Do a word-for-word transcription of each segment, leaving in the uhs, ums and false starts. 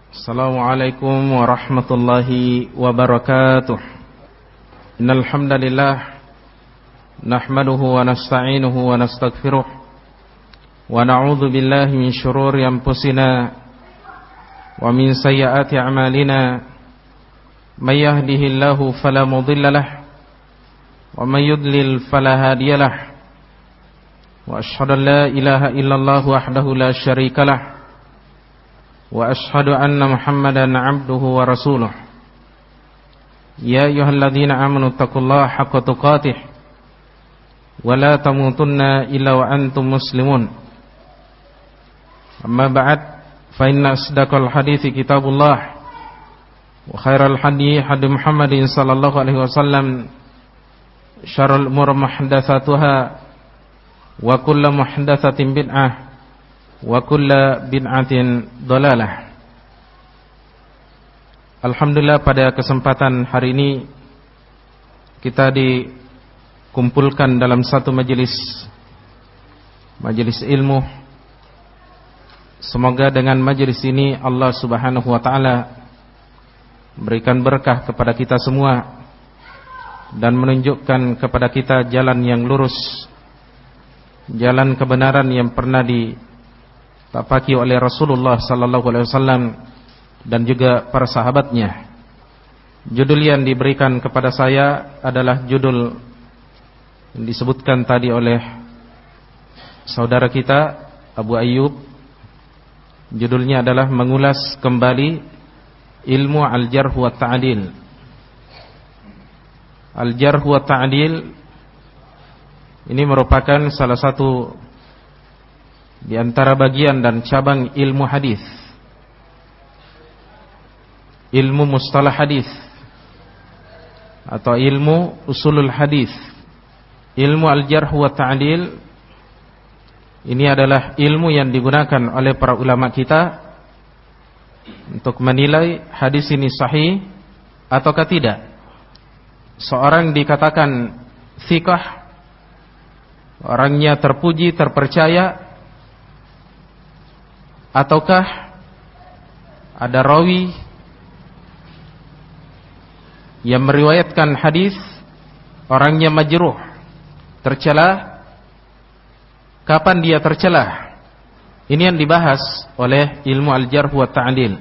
Assalamualaikum warahmatullahi wabarakatuh. Innal hamdalillah nahmaduhu wa nasta'inuhu wa nastaghfiruh wa na'udzu billahi min shururi anfusina wa min sayyiati a'malina. May yahdihillahu fala mudilla lahu wa may yudlil fala hadiya lahu. Wa asyhadu an la ilaha illallah wahdahu la syarika lahu wa ashhadu anna Muhammadan abduhu wa rasuluh. Ya ayyuhalladzina amanu taqullaha haqqa tuqatih wa la tamutunna illa wa antum muslimun. Amma ba'd, fa inna asdaqal hadithi kitabullah wa khairal hadi hadi Muhammadin sallallahu alaihi wasallam, syarrul umur muhdatsatuha wa kullu muhdatsatin bid'ah wa kulla bid'atin dhalalah. Alhamdulillah, pada kesempatan hari ini kita dikumpulkan dalam satu majelis majelis ilmu. Semoga dengan majelis ini Allah Subhanahu wa taala berikan berkah kepada kita semua dan menunjukkan kepada kita jalan yang lurus, jalan kebenaran yang pernah di tapaki oleh Rasulullah sallallahu alaihi wasallam dan juga para sahabatnya. Judul yang diberikan kepada saya adalah judul yang disebutkan tadi oleh saudara kita Abu Ayyub. Judulnya adalah mengulas kembali ilmu al-jarh wa ta'dil. Al-jarh wa ta'dil ini merupakan salah satu di antara bagian dan cabang ilmu hadis, ilmu mustalah hadis atau ilmu usulul hadis. Ilmu al-jarh wa ta'dil ini adalah ilmu yang digunakan oleh para ulama kita untuk menilai hadis ini sahih ataukah tidak. Seorang dikatakan thiqah, orangnya terpuji, terpercaya, ataukah ada rawi yang meriwayatkan hadis orangnya majruh, tercela. Kapan dia tercela? Ini yang dibahas oleh ilmu al-jarh wa ta'dil.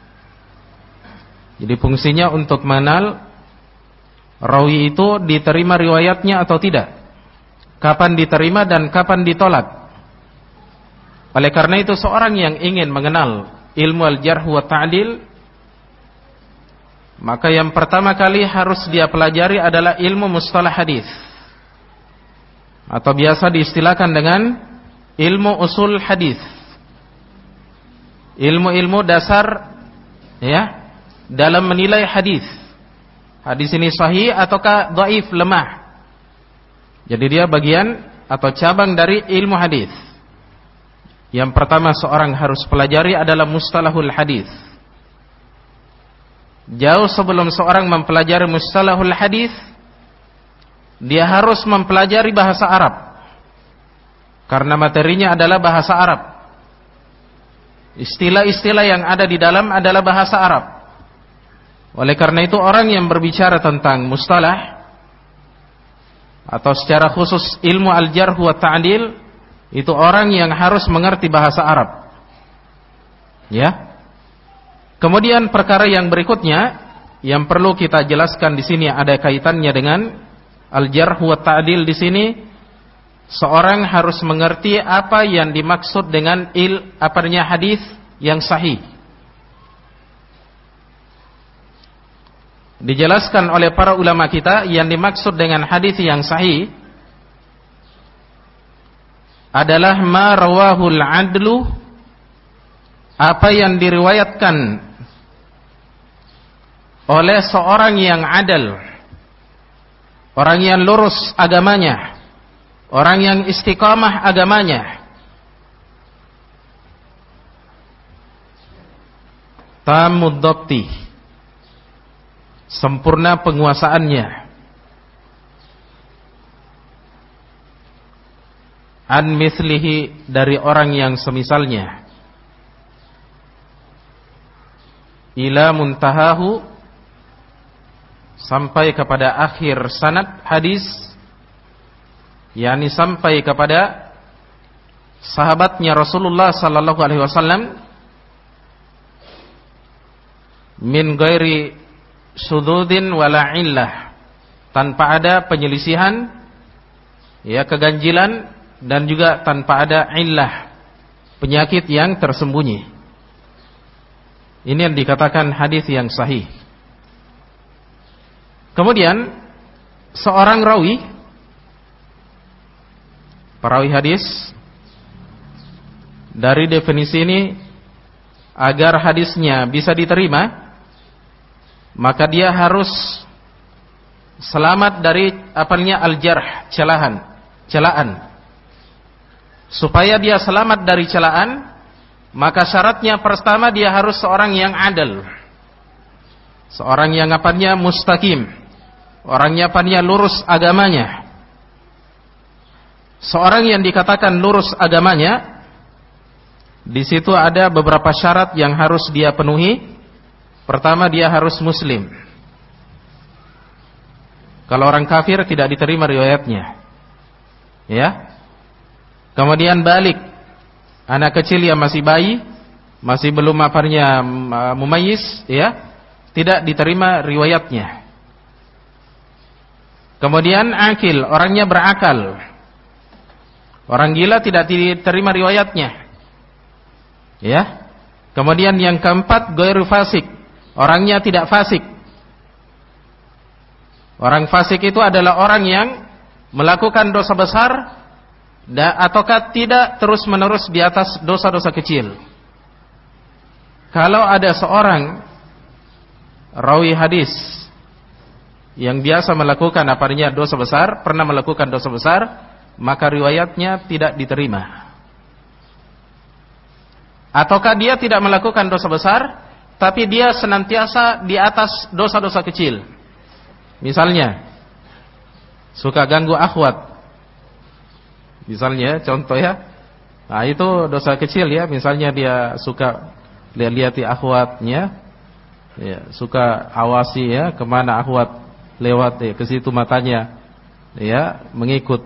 Jadi fungsinya untuk mengenal rawi itu diterima riwayatnya atau tidak, kapan diterima dan kapan ditolak. Oleh karena itu, seorang yang ingin mengenal ilmu al-jarh wa ta'dil, maka yang pertama kali harus dia pelajari adalah ilmu mustalah hadis, atau biasa diistilahkan dengan ilmu usul hadis. Ilmu-ilmu dasar ya dalam menilai hadis. Hadis ini sahih ataukah dhaif, lemah. Jadi dia bagian atau cabang dari ilmu hadis. Yang pertama seorang harus pelajari adalah mustalahul hadis. Jauh sebelum seorang mempelajari mustalahul hadis, dia harus mempelajari bahasa Arab, karena materinya adalah bahasa Arab. Istilah-istilah yang ada di dalam adalah bahasa Arab. Oleh karena itu, orang yang berbicara tentang mustalah atau secara khusus ilmu al-jarh wa ta'dil, itu orang yang harus mengerti bahasa Arab. Ya. Kemudian perkara yang berikutnya yang perlu kita jelaskan di sini, ada kaitannya dengan al-jarh wa ta'dil di sini. Seorang harus mengerti apa yang dimaksud dengan il apanya hadis yang sahih. Dijelaskan oleh para ulama kita, yang dimaksud dengan hadis yang sahih adalah ma rawahul adlu, apa yang diriwayatkan oleh seorang yang adil, orang yang lurus agamanya, orang yang istiqamah agamanya, tamud dhabti, sempurna penguasaannya, an mislihi, dari orang yang semisalnya. ila muntahahu, sampai kepada akhir sanad hadis, yakni sampai kepada sahabatnya Rasulullah sallallahu alaihi wasallam, min ghairi sududin wala illah, tanpa ada penyelisihan, ya, keganjilan, dan juga tanpa ada illah, penyakit yang tersembunyi. Ini yang dikatakan hadis yang sahih. Kemudian seorang rawi, perawi hadis, dari definisi ini, agar hadisnya bisa diterima, maka dia harus selamat dari apanya al-jarh, celahan, celaan. Supaya dia selamat dari celaan, maka syaratnya pertama dia harus seorang yang adil, seorang yang apanya mustaqim, orangnya apanya lurus agamanya. Seorang yang dikatakan lurus agamanya, di situ ada beberapa syarat yang harus dia penuhi. Pertama, dia harus muslim. Kalau orang kafir tidak diterima riwayatnya. Ya. Kemudian balik, anak kecil yang masih bayi, masih belum apanya mumayyiz, ya, tidak diterima riwayatnya. Kemudian akil, orangnya berakal. Orang gila tidak diterima riwayatnya. Ya. Kemudian yang keempat, ghairu fasik, orangnya tidak fasik. Orang fasik itu adalah orang yang melakukan dosa besar ataukah tidak terus-menerus di atas dosa-dosa kecil. Kalau ada seorang rawi hadis yang biasa melakukan apanya dosa besar, pernah melakukan dosa besar, maka riwayatnya tidak diterima. Ataukah dia tidak melakukan dosa besar, tapi dia senantiasa di atas dosa-dosa kecil. Misalnya suka ganggu akhwat, misalnya contoh ya, nah itu dosa kecil ya. Misalnya dia suka lihat-lihati akhwatnya, ya, suka awasi ya kemana akhwat lewat, ya, ke situ matanya, ya, mengikut.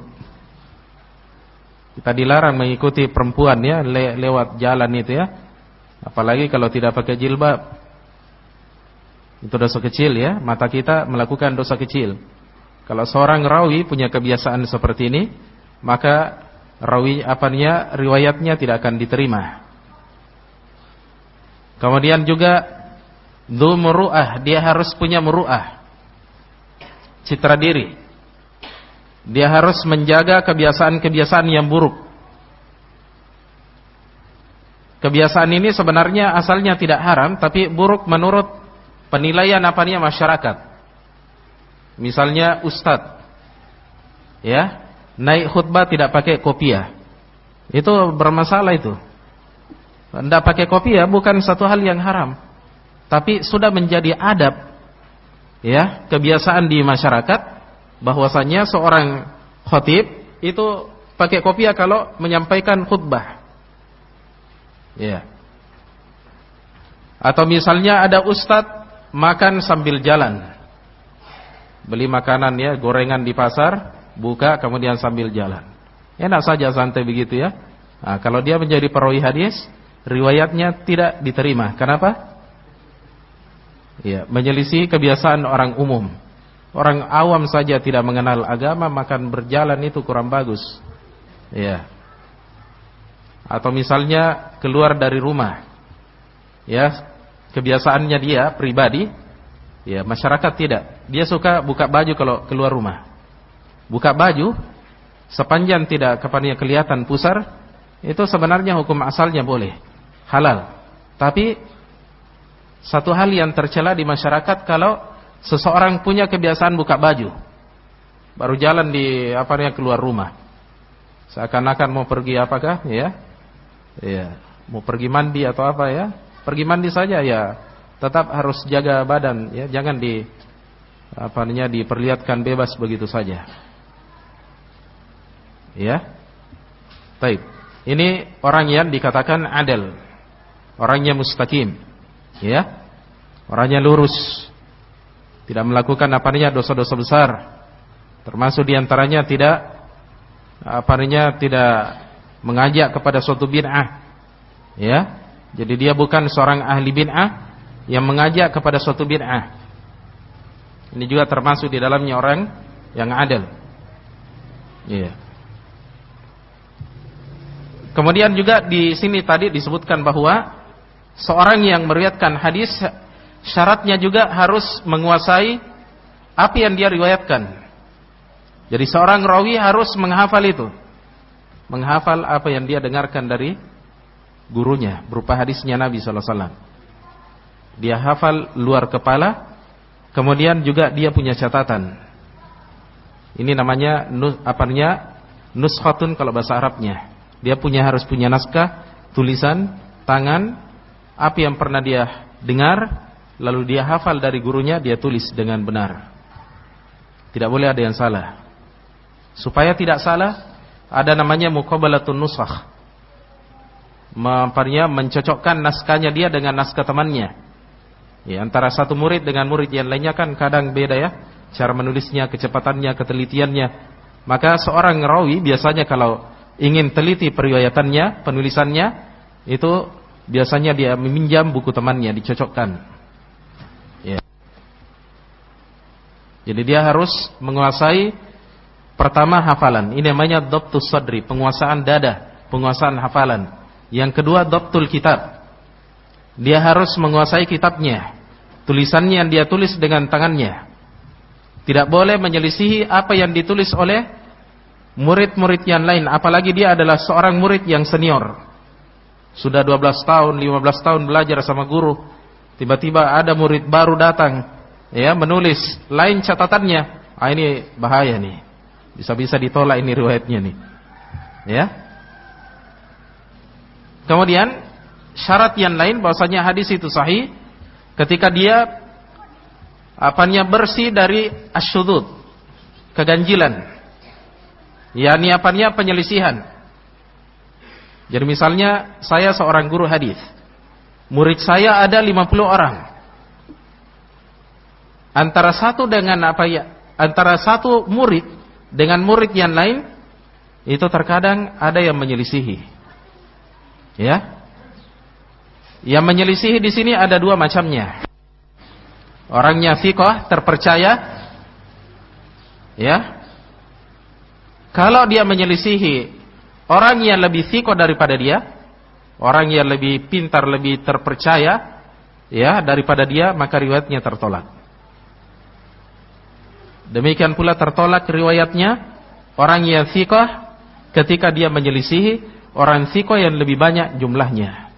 Kita dilarang mengikuti perempuan ya le lewat jalan itu ya, apalagi kalau tidak pakai jilbab. Itu dosa kecil ya, mata kita melakukan dosa kecil. Kalau seorang rawi punya kebiasaan seperti ini, maka rawi apanya riwayatnya tidak akan diterima. Kemudian juga dzu muru'ah, dia harus punya muru'ah, citra diri. Dia harus menjaga kebiasaan-kebiasaan yang buruk. Kebiasaan ini sebenarnya asalnya tidak haram, tapi buruk menurut penilaian apanya masyarakat. Misalnya ustadz, ya, naik khutbah tidak pakai kopiah, itu bermasalah itu. Tidak pakai kopiah bukan satu hal yang haram, tapi sudah menjadi adab, ya, kebiasaan di masyarakat, bahwasanya seorang khatib itu pakai kopiah kalau menyampaikan khutbah, ya. Atau misalnya ada ustadz makan sambil jalan, beli makanan ya, gorengan di pasar, buka kemudian sambil jalan, enak saja santai begitu ya. Nah, kalau dia menjadi perawi hadis, riwayatnya tidak diterima. Kenapa? Ya, menyelisih kebiasaan orang umum. Orang awam saja tidak mengenal agama, makan berjalan itu kurang bagus. Ya. Atau misalnya keluar dari rumah, ya, kebiasaannya dia pribadi, ya, masyarakat tidak. Dia suka buka baju kalau keluar rumah. Buka baju sepanjang tidak kepadanya kelihatan pusar, itu sebenarnya hukum asalnya boleh, halal. Tapi satu hal yang tercela di masyarakat, kalau seseorang punya kebiasaan buka baju baru jalan di apanya keluar rumah, seakan-akan mau pergi apakah ya, ya, mau pergi mandi atau apa ya. Pergi mandi saja ya, tetap harus jaga badan ya, jangan di apa namanya diperlihatkan bebas begitu saja. Ya. Baik. Ini orang yang dikatakan adil, orangnya mustaqim, ya. orangnya lurus, tidak melakukan apa namanya dosa-dosa besar, termasuk diantaranya tidak apa namanya tidak mengajak kepada suatu bid'ah, ya. Jadi dia bukan seorang ahli bid'ah yang mengajak kepada suatu bid'ah. Ini juga termasuk di dalamnya orang yang adil. Iya. Kemudian juga di sini tadi disebutkan bahwa seorang yang meriwayatkan hadis syaratnya juga harus menguasai apa yang dia riwayatkan. Jadi seorang rawi harus menghafal itu, menghafal apa yang dia dengarkan dari gurunya berupa hadisnya Nabi sallallahu alaihi wasallam. Dia hafal luar kepala, kemudian juga dia punya catatan. Ini namanya apa namanya nuskhatun kalau bahasa Arabnya. Dia punya harus punya naskah, tulisan, tangan, apa yang pernah dia dengar, lalu dia hafal dari gurunya, dia tulis dengan benar. Tidak boleh ada yang salah. Supaya tidak salah, ada namanya muqabalatun nusakh. Mempernya mencocokkan naskahnya dia dengan naskah temannya. Ya, antara satu murid dengan murid yang lainnya kan kadang beda ya, cara menulisnya, kecepatannya, ketelitiannya. Maka seorang rawi biasanya kalau ingin teliti periwayatannya, penulisannya, itu biasanya dia meminjam buku temannya, dicocokkan. Ya. Jadi dia harus menguasai pertama hafalan. Ini namanya dhabtus sadri, penguasaan dada, penguasaan hafalan. Yang kedua dhabtul kitab. Dia harus menguasai kitabnya, tulisannya yang dia tulis dengan tangannya. Tidak boleh menyelisihi apa yang ditulis oleh murid-murid yang lain, apalagi dia adalah seorang murid yang senior. Sudah dua belas tahun, lima belas tahun belajar sama guru. Tiba-tiba ada murid baru datang, ya, menulis lain catatannya. Ah, ini bahaya nih. Bisa-bisa ditolak ini riwayatnya nih. Ya. Kemudian syarat yang lain bahwasanya hadis itu sahih ketika dia apanya bersih dari asyudzud, keganjilan. yakni apanya penyelisihan. Jadi misalnya saya seorang guru hadis. Murid saya ada lima puluh orang. Antara satu dengan apa ya? Antara satu murid dengan murid yang lain itu terkadang ada yang menyelisihi. Ya. Yang menyelisihi di sini ada dua macamnya. Orangnya thiqah, terpercaya. Ya. Kalau dia menyelisihi orang yang lebih thiqah daripada dia, orang yang lebih pintar, lebih terpercaya, ya, daripada dia, maka riwayatnya tertolak. Demikian pula tertolak riwayatnya orang yang thiqah ketika dia menyelisihi orang thiqah yang lebih banyak jumlahnya.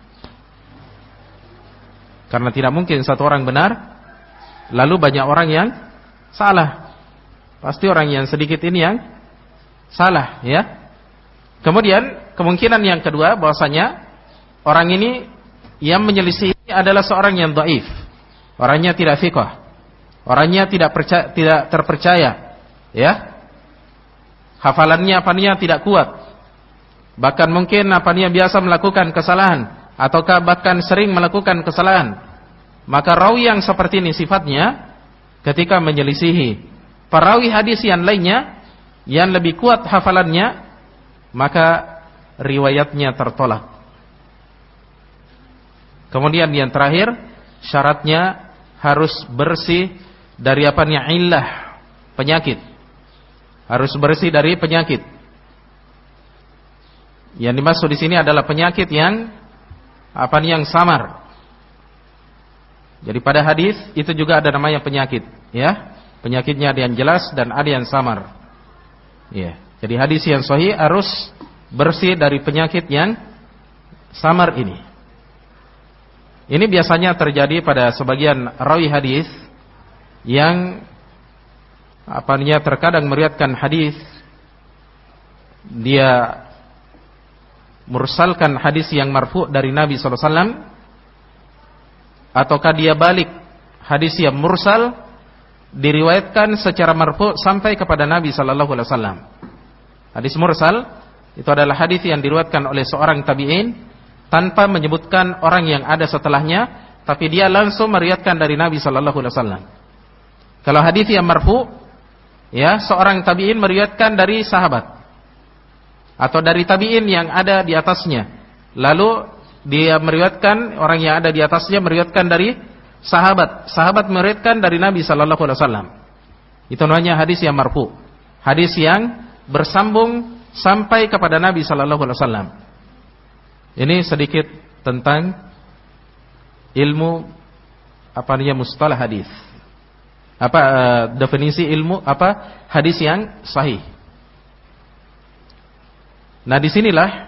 Karena tidak mungkin satu orang benar lalu banyak orang yang salah. Pasti orang yang sedikit ini yang salah, ya. Kemudian kemungkinan yang kedua bahwasanya orang ini yang menyelisih adalah seorang yang dhaif. Orangnya tidak thiqah. Orangnya tidak percaya, tidak terpercaya, ya. Hafalannya apanya tidak kuat. Bahkan mungkin apanya biasa melakukan kesalahan ataukah bahkan sering melakukan kesalahan. Maka rawi yang seperti ini sifatnya ketika menyelisihi perawi hadis yang lainnya yang lebih kuat hafalannya, maka riwayatnya tertolak. Kemudian yang terakhir, syaratnya harus bersih dari apanya illah, penyakit. Harus bersih dari penyakit. Yang dimaksud di sini adalah penyakit yang apa yang samar. Jadi pada hadis itu juga ada namanya penyakit, ya. Penyakitnya ada yang jelas dan ada yang samar. Ya. Jadi hadis yang sahih harus bersih dari penyakit yang samar ini. Ini biasanya terjadi pada sebagian rawi hadis yang apanya terkadang meriwayatkan hadis, dia mursalkan hadis yang marfu' dari Nabi sallallahu alaihi wasallam, ataukah dia balik hadis yang mursal diriwayatkan secara marfu' sampai kepada Nabi sallallahu alaihi wasallam. Hadis mursal itu adalah hadis yang diriwayatkan oleh seorang tabi'in tanpa menyebutkan orang yang ada setelahnya, tapi dia langsung meriwayatkan dari Nabi sallallahu alaihi wasallam. Kalau hadis yang marfu, ya, seorang tabi'in meriwayatkan dari sahabat atau dari tabi'in yang ada di atasnya. Lalu dia meriwayatkan, orang yang ada di atasnya meriwayatkan dari sahabat. Sahabat meriwayatkan dari Nabi sallallahu alaihi wasallam. Itu namanya hadis yang marfu. Hadis yang bersambung sampai kepada Nabi sallallahu alaihi wasallam. Ini sedikit tentang ilmu apa namanya mustalah hadis. Apa uh, definisi ilmu apa hadis yang sahih. Nah, disinilah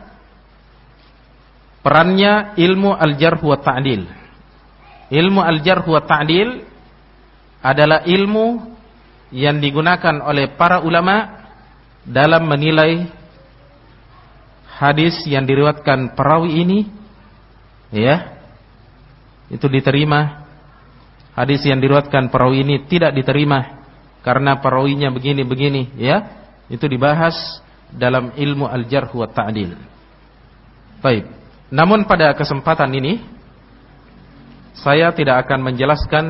perannya ilmu al-jarh wa ta'dil. Ilmu al-jarh wa ta'dil adalah ilmu yang digunakan oleh para ulama dalam menilai hadis yang diriwayatkan perawi ini, ya, itu diterima. Hadis yang diriwayatkan perawi ini tidak diterima karena perawinya begini-begini, ya. Itu dibahas dalam ilmu al-jarh wa ta'dil. Baik. Namun pada kesempatan ini saya tidak akan menjelaskan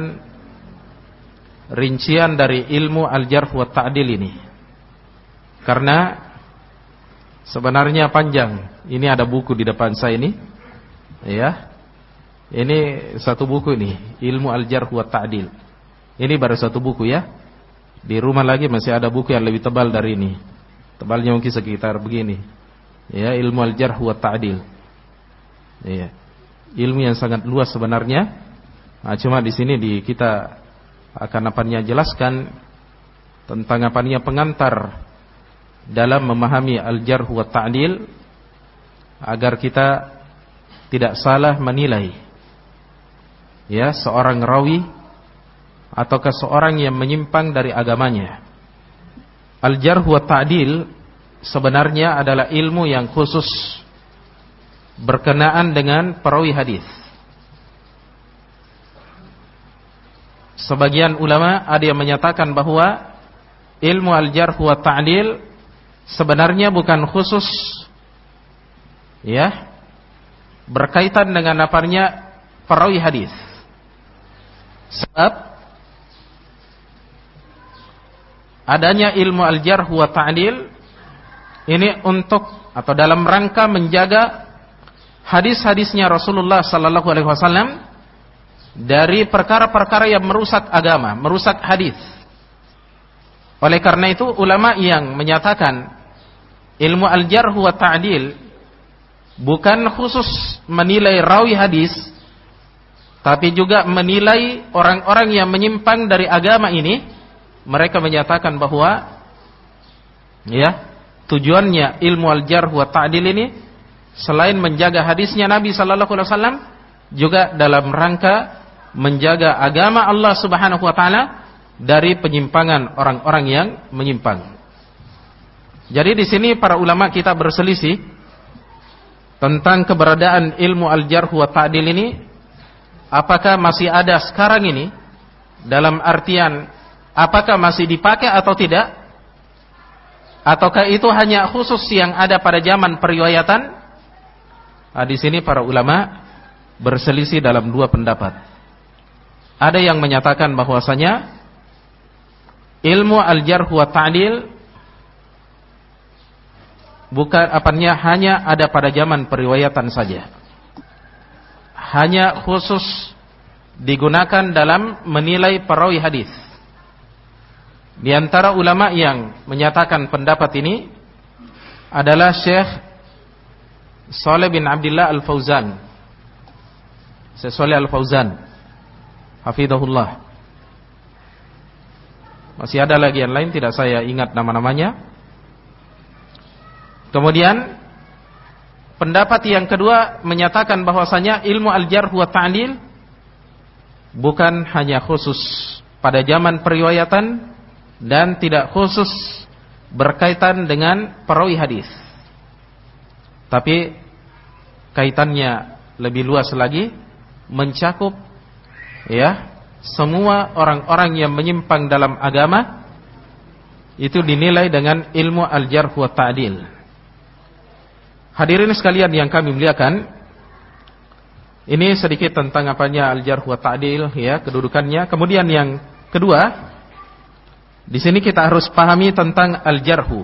rincian dari ilmu al-jarh wa ta'dil ini, karena sebenarnya panjang. Ini ada buku di depan saya ini, ya. Ini satu buku ini, ilmu al-jarh wa ta'dil. Ini baru satu buku, ya. Di rumah lagi masih ada buku yang lebih tebal dari ini. Tebalnya mungkin sekitar begini, ya, ilmu al-jarh wa ta'dil. Iya. Ilmu yang sangat luas sebenarnya. Nah, cuma di sini di kita akan apanya jelaskan tentang apanya pengantar dalam memahami al-jarh wa ta'dil agar kita tidak salah menilai, ya, seorang rawi ataukah seorang yang menyimpang dari agamanya. Al-jarh wa ta'dil sebenarnya adalah ilmu yang khusus berkenaan dengan perawi hadis. Sebagian ulama ada yang menyatakan bahwa ilmu al-jarh wa ta'dil sebenarnya bukan khusus, ya, berkaitan dengan apanya perawi hadis. Sebab adanya ilmu al-jarh wa ta'dil ini untuk atau dalam rangka menjaga hadis-hadisnya Rasulullah sallallahu alaihi wasallam dari perkara-perkara yang merusak agama, merusak hadis. Oleh karena itu ulama yang menyatakan ilmu al-jarh wa ta'dil bukan khusus menilai rawi hadis, tapi juga menilai orang-orang yang menyimpang dari agama ini. Mereka menyatakan bahwa, ya, tujuannya ilmu al-jarh wa ta'dil ini selain menjaga hadisnya Nabi sallallahu alaihi wasallam, juga dalam rangka menjaga agama Allah Subhanahu wa taala dari penyimpangan orang-orang yang menyimpang. Jadi di sini para ulama kita berselisih tentang keberadaan ilmu al-jarh wa ta'dil ini, apakah masih ada sekarang ini, dalam artian apakah masih dipakai atau tidak, ataukah itu hanya khusus yang ada pada zaman periwayatan. Nah, di sini para ulama berselisih dalam dua pendapat. Ada yang menyatakan bahwasanya ilmu al-jarh wa ta'dil bukan apanya hanya ada pada zaman periwayatan saja, hanya khusus digunakan dalam menilai perawi hadis. Di antara ulama yang menyatakan pendapat ini adalah Syekh Shalih bin Abdullah Al-Fauzan. Syekh Shalih Al-Fauzan hafizahullah. Masih ada lagi yang lain, tidak saya ingat nama-namanya. Kemudian pendapat yang kedua menyatakan bahwasanya ilmu al-jarh wa ta'dil bukan hanya khusus pada zaman periwayatan dan tidak khusus berkaitan dengan perawi hadis, tapi kaitannya lebih luas lagi, mencakup, ya, semua orang-orang yang menyimpang dalam agama itu dinilai dengan ilmu al-jarh wa ta'dil. Hadirin sekalian yang kami muliakan, Ini sedikit tentang apanya al-jarh wa ta'dil, ya, kedudukannya. Kemudian yang kedua, di sini kita harus pahami tentang al-jarhu.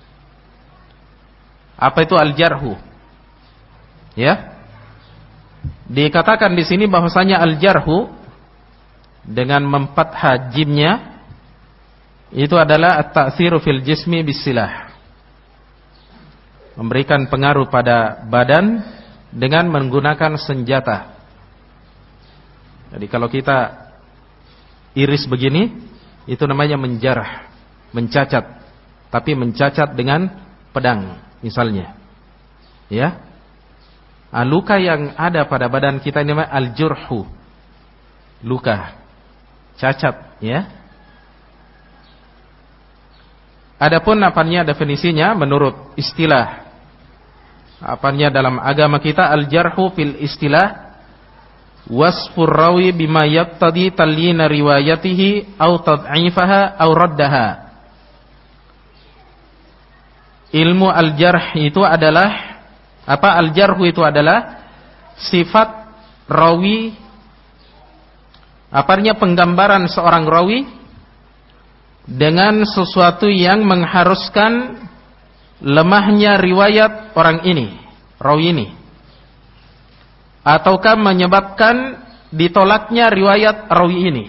Apa itu al-jarhu? Ya. Dikatakan di sini bahwasanya al-jarhu dengan memfathah jimnya itu adalah at-ta'tsiru fil jismi bisilah. Memberikan pengaruh pada badan dengan menggunakan senjata. Jadi kalau kita iris begini, itu namanya menjarah, mencacat. Tapi mencacat dengan pedang misalnya. Ya. Nah, luka yang ada pada badan kita ini namanya al-jurhu. Luka, cacat, ya. Adapun apanya definisinya menurut istilah apanya dalam agama kita, al-jarhu fil istilah wasfur rawi bima yaqtadi talyina riwayatihi au tad'ifaha au raddaha. Ilmu al-jarh itu adalah apa? Al-jarhu itu adalah sifat rawi, apanya penggambaran seorang rawi dengan sesuatu yang mengharuskan lemahnya riwayat orang ini, rawi ini, ataukah menyebabkan ditolaknya riwayat rawi ini.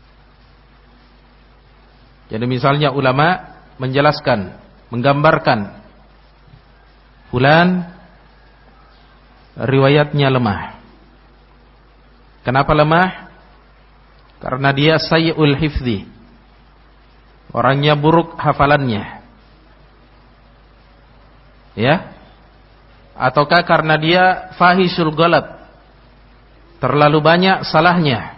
Jadi misalnya ulama menjelaskan, menggambarkan fulan riwayatnya lemah. Kenapa lemah? Karena dia sayyi'ul hifzi, orangnya buruk hafalannya. Ya, ataukah karena dia fahisul ghalat, terlalu banyak salahnya,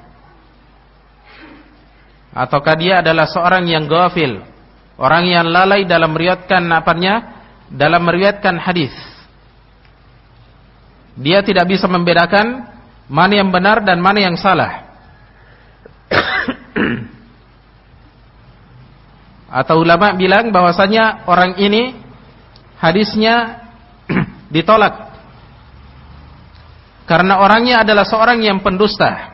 ataukah dia adalah seorang yang ghafil, orang yang lalai dalam meriwayatkan apanya, dalam meriwayatkan hadis. Dia tidak bisa membedakan mana yang benar dan mana yang salah. Atau ulama bilang bahwasanya orang ini hadisnya ditolak karena orangnya adalah seorang yang pendusta.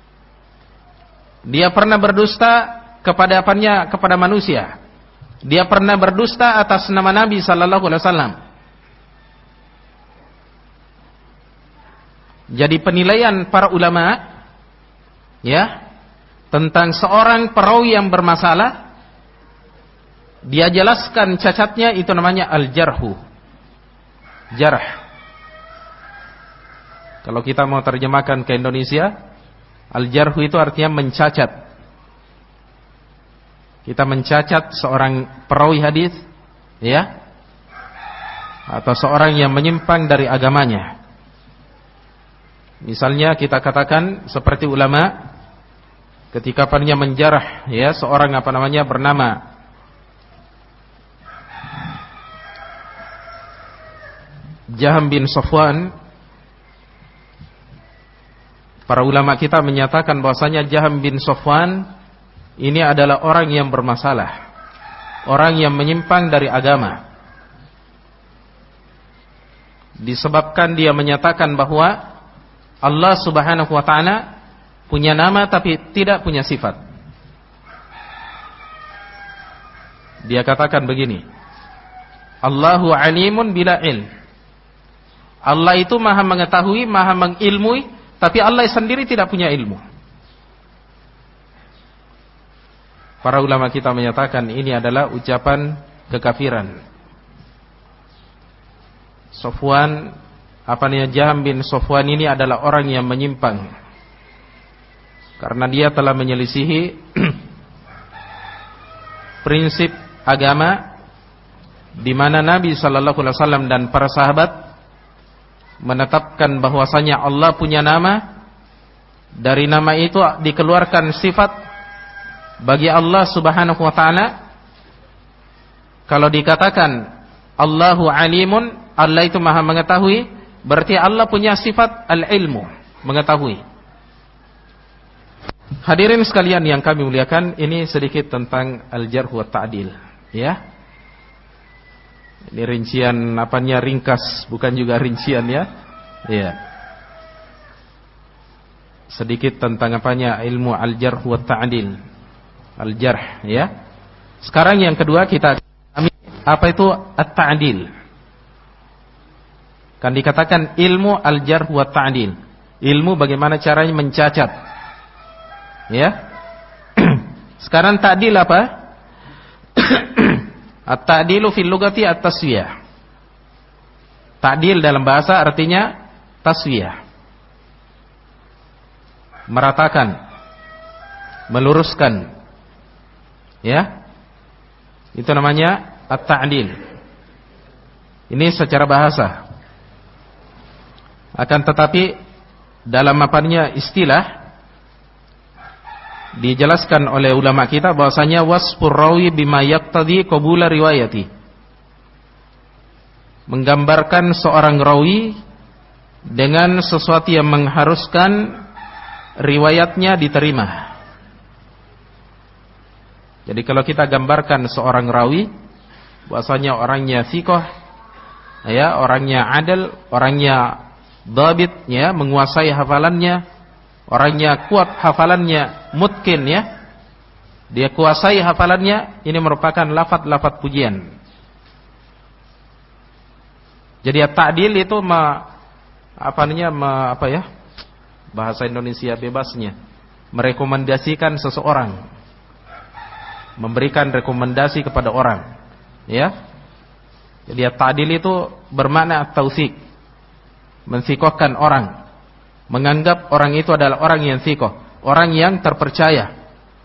Dia pernah berdusta kepada apanya? Kepada manusia. Dia pernah berdusta atas nama Nabi sallallahu alaihi wasallam. Jadi penilaian para ulama, ya, tentang seorang perawi yang bermasalah, dia jelaskan cacatnya, itu namanya al-jarhu. Jarh. Kalau kita mau terjemahkan ke Indonesia, al-jarhu itu artinya mencacat. Kita mencacat seorang perawi hadis, ya, atau seorang yang menyimpang dari agamanya. Misalnya kita katakan seperti ulama ketika pernah menjarah, ya, seorang apa namanya bernama Jaham bin Safwan. Para ulama kita menyatakan bahwasanya Jaham bin Safwan ini adalah orang yang bermasalah, orang yang menyimpang dari agama, disebabkan dia menyatakan bahwa Allah subhanahu wa ta'ala punya nama tapi tidak punya sifat. Dia katakan begini, Allahu alimun bila ilm. Allah itu maha mengetahui, maha mengilmui, tapi Allah sendiri tidak punya ilmu. Para ulama kita menyatakan ini adalah ucapan kekafiran. Safwan, apa namanya, Jaham bin Safwan ini adalah orang yang menyimpang, karena dia telah menyelisihi prinsip agama di mana Nabi sallallahu alaihi wasallam dan para sahabat menetapkan bahwasanya Allah punya nama, dari nama itu dikeluarkan sifat bagi Allah subhanahu wa ta'ala. Kalau dikatakan Allahu alimun, Allah itu maha mengetahui, berarti Allah punya sifat al-ilmu, mengetahui. Hadirin sekalian yang kami muliakan, ini sedikit tentang al-jarh wa ta'dil, ya. Ini rincian apanya, ringkas, bukan juga rincian, ya. Iya. sedikit tentang apanya ilmu al-jarh wa ta'dil. Al-jarh, ya. Sekarang yang kedua kita apa itu at-ta'dil. Kan dikatakan ilmu al-jarh wa ta'dil. Ilmu bagaimana caranya mencacat. Ya. Sekarang ta'dil apa? At-ta'dilu fil lugati at-taswiyah. Ta'dil dalam bahasa artinya taswiyah. Meratakan, meluruskan. Ya. Itu namanya at-ta'dil. Ini secara bahasa. Akan tetapi dalam apanya istilah dijelaskan oleh ulama kita bahwasanya wasfur rawi bima yaqtadi qabula riwayati. Menggambarkan seorang rawi dengan sesuatu yang mengharuskan riwayatnya diterima. Jadi kalau kita gambarkan seorang rawi bahwasanya orangnya thiqah, ya, orangnya adil, orangnya dhabit, ya, menguasai hafalannya, orangnya kuat hafalannya, mutkin, ya, dia kuasai hafalannya, ini merupakan lafaz-lafaz pujian. Jadi at-ta'dil itu ma, apa namanya, ma, apa ya, bahasa Indonesia bebasnya, merekomendasikan seseorang, memberikan rekomendasi kepada orang, ya. Jadi at-ta'dil itu bermakna at-tautsik, mensikohkan orang, menganggap orang itu adalah orang yang sikoh, orang yang terpercaya,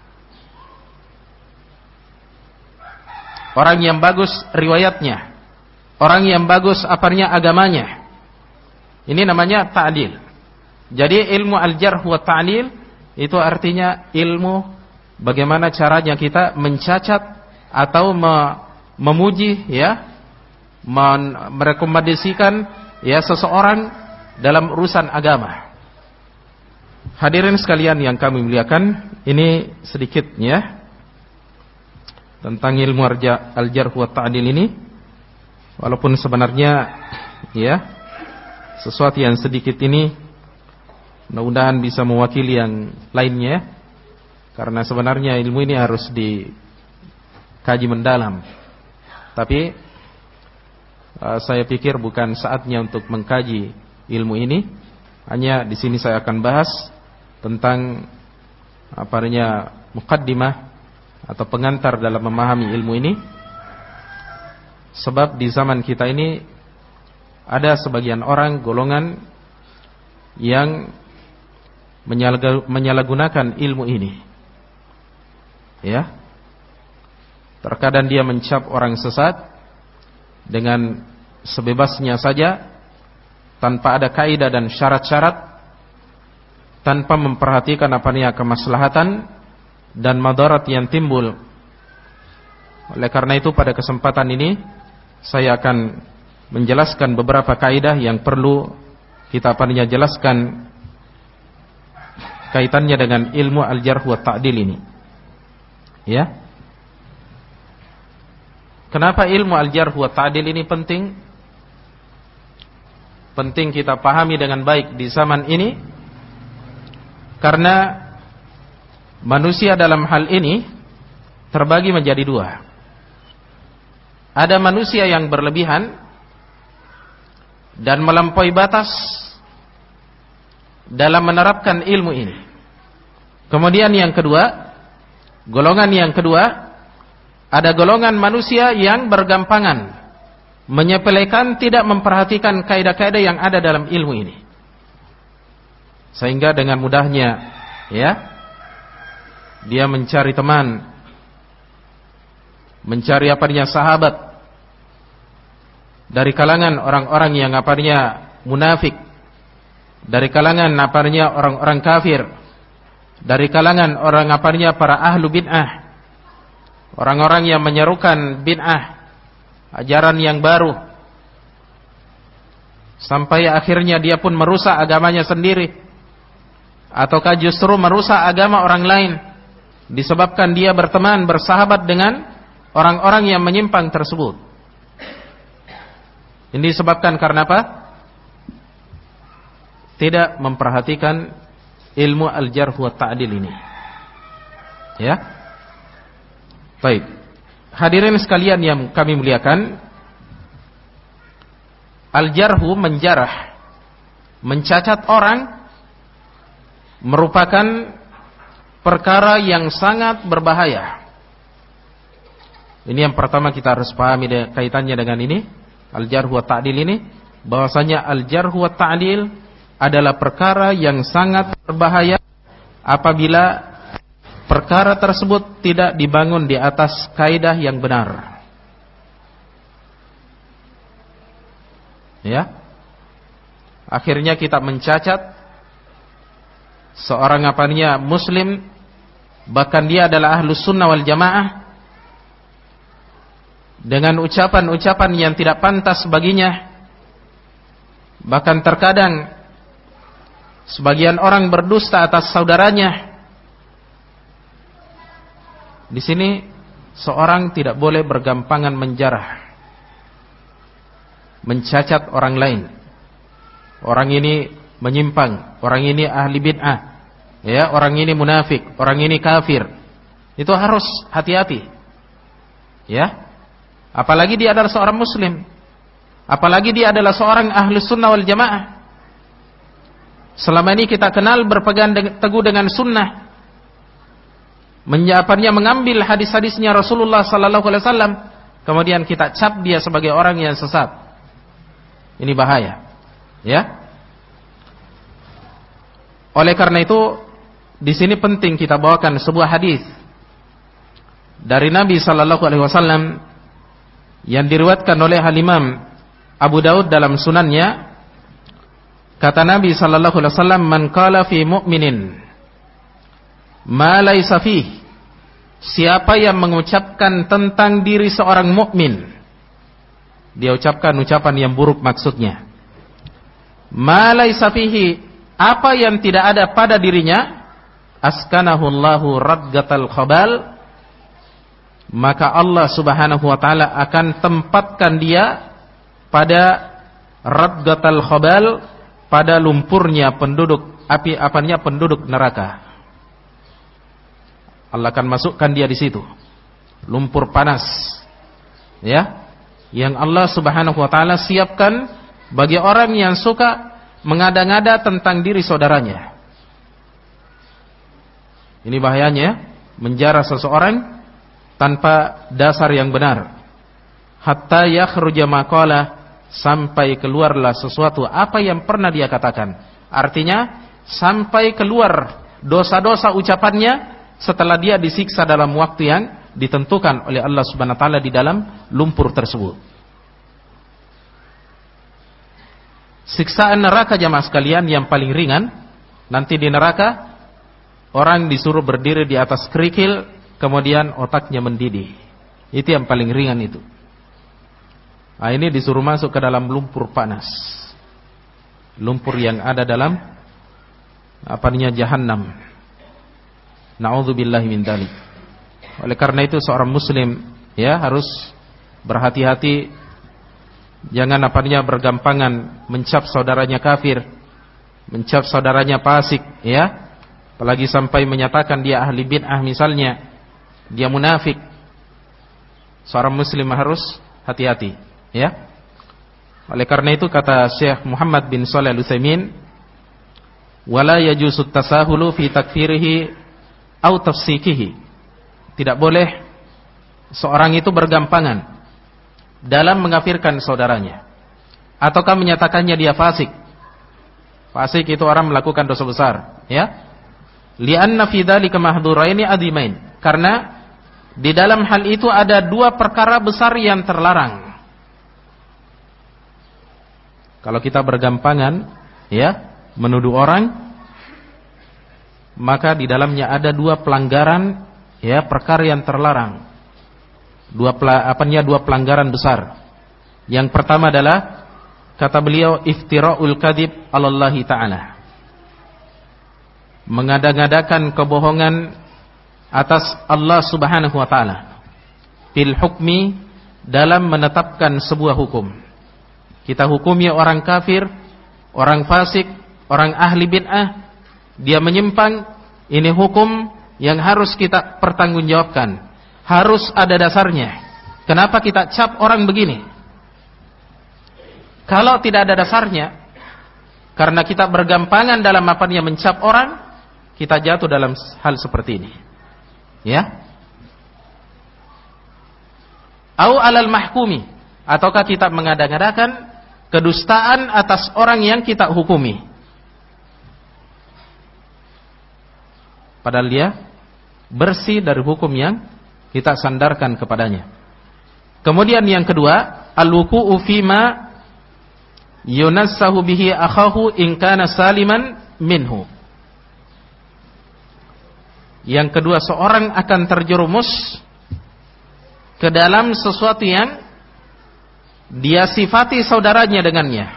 orang yang bagus riwayatnya, orang yang bagus apanya agamanya. Ini namanya ta'dil. Jadi ilmu al-jarh wa ta'dil itu artinya ilmu bagaimana caranya kita mencacat atau me, memuji, ya, merekomendasikan, ya, seseorang dalam urusan agama. Hadirin sekalian yang kami muliakan, ini sedikitnya tentang ilmu al-jarh wa ta'dil ini. Walaupun sebenarnya, ya, sesuatu yang sedikit ini mudah-mudahan bisa mewakili yang lainnya, karena sebenarnya ilmu ini harus dikaji mendalam. Tapi uh, saya pikir bukan saatnya untuk mengkaji ilmu ini. Hanya di sini saya akan bahas tentang apa namanya muqaddimah atau pengantar dalam memahami ilmu ini. Sebab di zaman kita ini ada sebagian orang, golongan yang menyalahgunakan ilmu ini, ya. Terkadang dia mencap orang sesat dengan sebebasnya saja, tanpa ada kaidah dan syarat-syarat, tanpa memperhatikan apa namanya kemaslahatan dan madarat yang timbul. Oleh karena itu pada kesempatan ini saya akan menjelaskan beberapa kaidah yang perlu kita apa namanya jelaskan kaitannya dengan ilmu al-jarh wa ta'dil ini. Ya. Kenapa ilmu al-jarh wa ta'dil ini penting? Penting kita pahami dengan baik di zaman ini, karena manusia dalam hal ini terbagi menjadi dua. Ada manusia yang berlebihan dan melampaui batas dalam menerapkan ilmu ini. Kemudian yang kedua, golongan yang kedua, ada golongan manusia yang bergampangan, menyepelekan, tidak memperhatikan kaidah-kaidah yang ada dalam ilmu ini, sehingga dengan mudahnya, ya, dia mencari teman, mencari apanya sahabat dari kalangan orang-orang yang apanya munafik, dari kalangan apanya orang-orang kafir, dari kalangan orang apanya para ahlu bid'ah, orang-orang yang menyerukan bid'ah, ajaran yang baru, sampai akhirnya dia pun merusak agamanya sendiri, ataukah justru merusak agama orang lain disebabkan dia berteman, bersahabat dengan orang-orang yang menyimpang tersebut. Ini disebabkan karena apa? Tidak memperhatikan ilmu al-jarh wa ta'dil ini. Ya. Baik. Hadirin sekalian yang kami muliakan, al-jarhu menjarah, mencacat orang merupakan perkara yang sangat berbahaya. Ini yang pertama kita harus pahami kaitannya dengan ini, al-jarh wa ta'dil ini, bahwasanya al-jarh wa ta'dil adalah perkara yang sangat berbahaya apabila perkara tersebut tidak dibangun di atas kaidah yang benar. Ya. Akhirnya kita mencacat seorang apanya muslim, bahkan dia adalah ahlus sunnah wal jamaah, dengan ucapan-ucapan yang tidak pantas baginya. Bahkan terkadang sebagian orang berdusta atas saudaranya. Di sini seorang tidak boleh bergampangan menjarah, mencacat orang lain. Orang ini menyimpang, orang ini ahli bid'ah, ya, orang ini munafik, orang ini kafir. Itu harus hati-hati. Ya. Apalagi dia adalah seorang muslim. Apalagi dia adalah seorang ahli sunnah wal jamaah. Selama ini kita kenal berpegang teguh dengan sunnah, menyapannya mengambil hadis-hadisnya Rasulullah sallallahu alaihi wasallam, kemudian kita cap dia sebagai orang yang sesat. Ini bahaya. Ya. Oleh karena itu, di sini penting kita bawakan sebuah hadis dari Nabi sallallahu alaihi wasallam yang diriwayatkan oleh Al-Imam Abu Daud dalam sunannya. Kata Nabi sallallahu alaihi wasallam, "Man qala fi mu'minin ma laysa fihi." Siapa yang mengucapkan tentang diri seorang mukmin, dia ucapkan ucapan yang buruk maksudnya. Ma laysa fihi, apa yang tidak ada pada dirinya, askanahu Allahu radgatal khabal, maka Allah Subhanahu wa taala akan tempatkan dia pada radgatal khabal, pada lumpurnya penduduk api, apanya penduduk neraka. Allah akan masukkan dia di situ, lumpur panas, ya, yang Allah Subhanahu wa taala siapkan bagi orang yang suka mengada-ngada tentang diri saudaranya. Ini bahayanya, menjarah seseorang tanpa dasar yang benar. Hatta yakhruja maqala, sampai keluarlah sesuatu apa yang pernah dia katakan. Artinya sampai keluar dosa-dosa ucapannya setelah dia disiksa dalam waktu yang ditentukan oleh Allah Subhanahu wa taala di dalam lumpur tersebut. Siksaan neraka jamaah sekalian yang paling ringan, nanti di neraka orang disuruh berdiri di atas kerikil, kemudian otaknya mendidih. Itu yang paling ringan itu. Nah, ini disuruh masuk ke dalam lumpur panas, lumpur yang ada dalam apanya jahannam. Na'udzubillahi min dzalik. Oleh karena itu seorang muslim ya harus berhati-hati, jangan apanya bergampangan mencap saudaranya kafir, mencap saudaranya fasik, ya, apalagi sampai menyatakan dia ahli bid'ah misalnya, dia munafik. Seorang muslim harus hati-hati. Ya. Oleh karena itu kata Syekh Muhammad bin Shalih Al-Utsaimin, wala yajuzu tasahulu fi takfirihi au tafsikihi. Tidak boleh seorang itu bergampangan dalam mengkafirkan saudaranya ataukah menyatakannya dia fasik. Fasik itu orang melakukan dosa besar, ya. Li'anna fi dzalika mahdhuraini adzimain. Karena di dalam hal itu ada dua perkara besar yang terlarang. Kalau kita bergampangan, ya, menuduh orang, maka di dalamnya ada dua pelanggaran, ya, perkara yang terlarang. Dua apanya dua pelanggaran besar. Yang pertama adalah kata beliau iftira'ul kadzib 'alallahi ta'ala. Mengada-ngadakan kebohongan atas Allah Subhanahu wa taala. Fil hukmi, dalam menetapkan sebuah hukum. Kita hukumi orang kafir, orang fasik, orang ahli bid'ah, dia menyimpang, ini hukum yang harus kita pertanggungjawabkan. Harus ada dasarnya. Kenapa kita cap orang begini? Kalau tidak ada dasarnya, karena kita bergampangan dalam apanya mencap orang, kita jatuh dalam hal seperti ini. Ya? Au alal mahkumi, ataukah kita mengada-ngadakan kedustaan atas orang yang kita hukumi. Padahal dia bersih dari hukum yang kita sandarkan kepadanya. Kemudian yang kedua, al-wuqu'u fima yunassahu bihi akhahu in kana saliman minhu. Yang kedua, seorang akan terjerumus ke dalam sesuatu yang dia sifati saudaranya dengannya,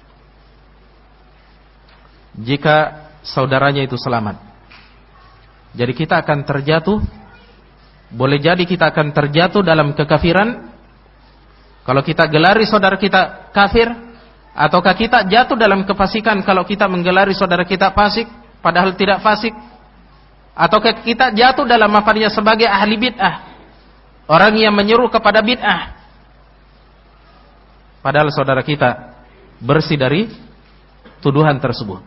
jika saudaranya itu selamat. Jadi kita akan terjatuh, boleh jadi kita akan terjatuh dalam kekafiran kalau kita gelari saudara kita kafir, ataukah kita jatuh dalam kefasikan kalau kita menggelari saudara kita fasik padahal tidak fasik, ataukah kita jatuh dalam apanya sebagai ahli bid'ah, orang yang menyuruh kepada bid'ah padahal saudara kita bersih dari tuduhan tersebut.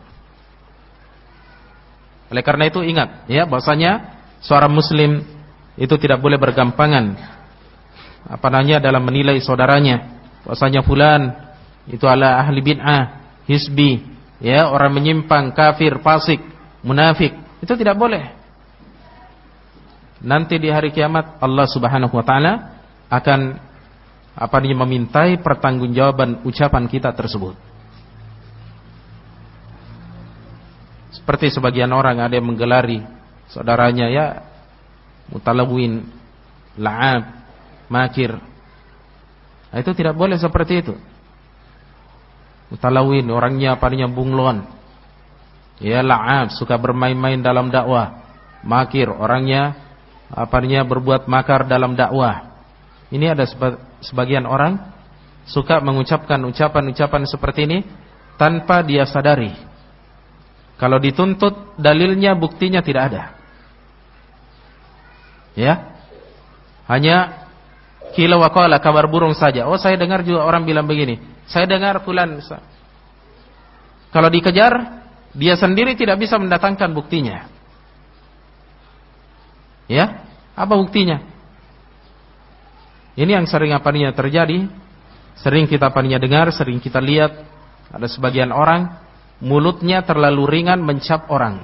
Oleh karena itu ingat ya, bahwasanya seorang muslim itu tidak boleh bergampangan apa namanya dalam menilai saudaranya, bahwasanya fulan itu adalah ahli bid'ah, hizbi, ya, orang menyimpang, kafir, fasik, munafik. Itu tidak boleh. Nanti di hari kiamat Allah Subhanahu wa taala akan apa dia memintai pertanggungjawaban ucapan kita tersebut. Seperti sebagian orang ada yang menggelari saudaranya ya mutalawin, la'ab, makir. Nah, itu tidak boleh seperti itu. Mutalawin orangnya apa dia bunglon. Ya, la'ab suka bermain-main dalam dakwah. Makir orangnya apa dia berbuat makar dalam dakwah. Ini ada sebagian orang suka mengucapkan ucapan-ucapan seperti ini tanpa dia sadari. Kalau dituntut dalilnya, buktinya tidak ada. Ya, hanya kila wa qala, kabar burung saja. Oh, saya dengar juga orang bilang begini. Saya dengar fulan. Kalau dikejar, dia sendiri tidak bisa mendatangkan buktinya. Ya, apa buktinya? Ini yang sering apanya terjadi, sering kita apanya dengar, sering kita lihat. Ada sebagian orang mulutnya terlalu ringan mencap orang.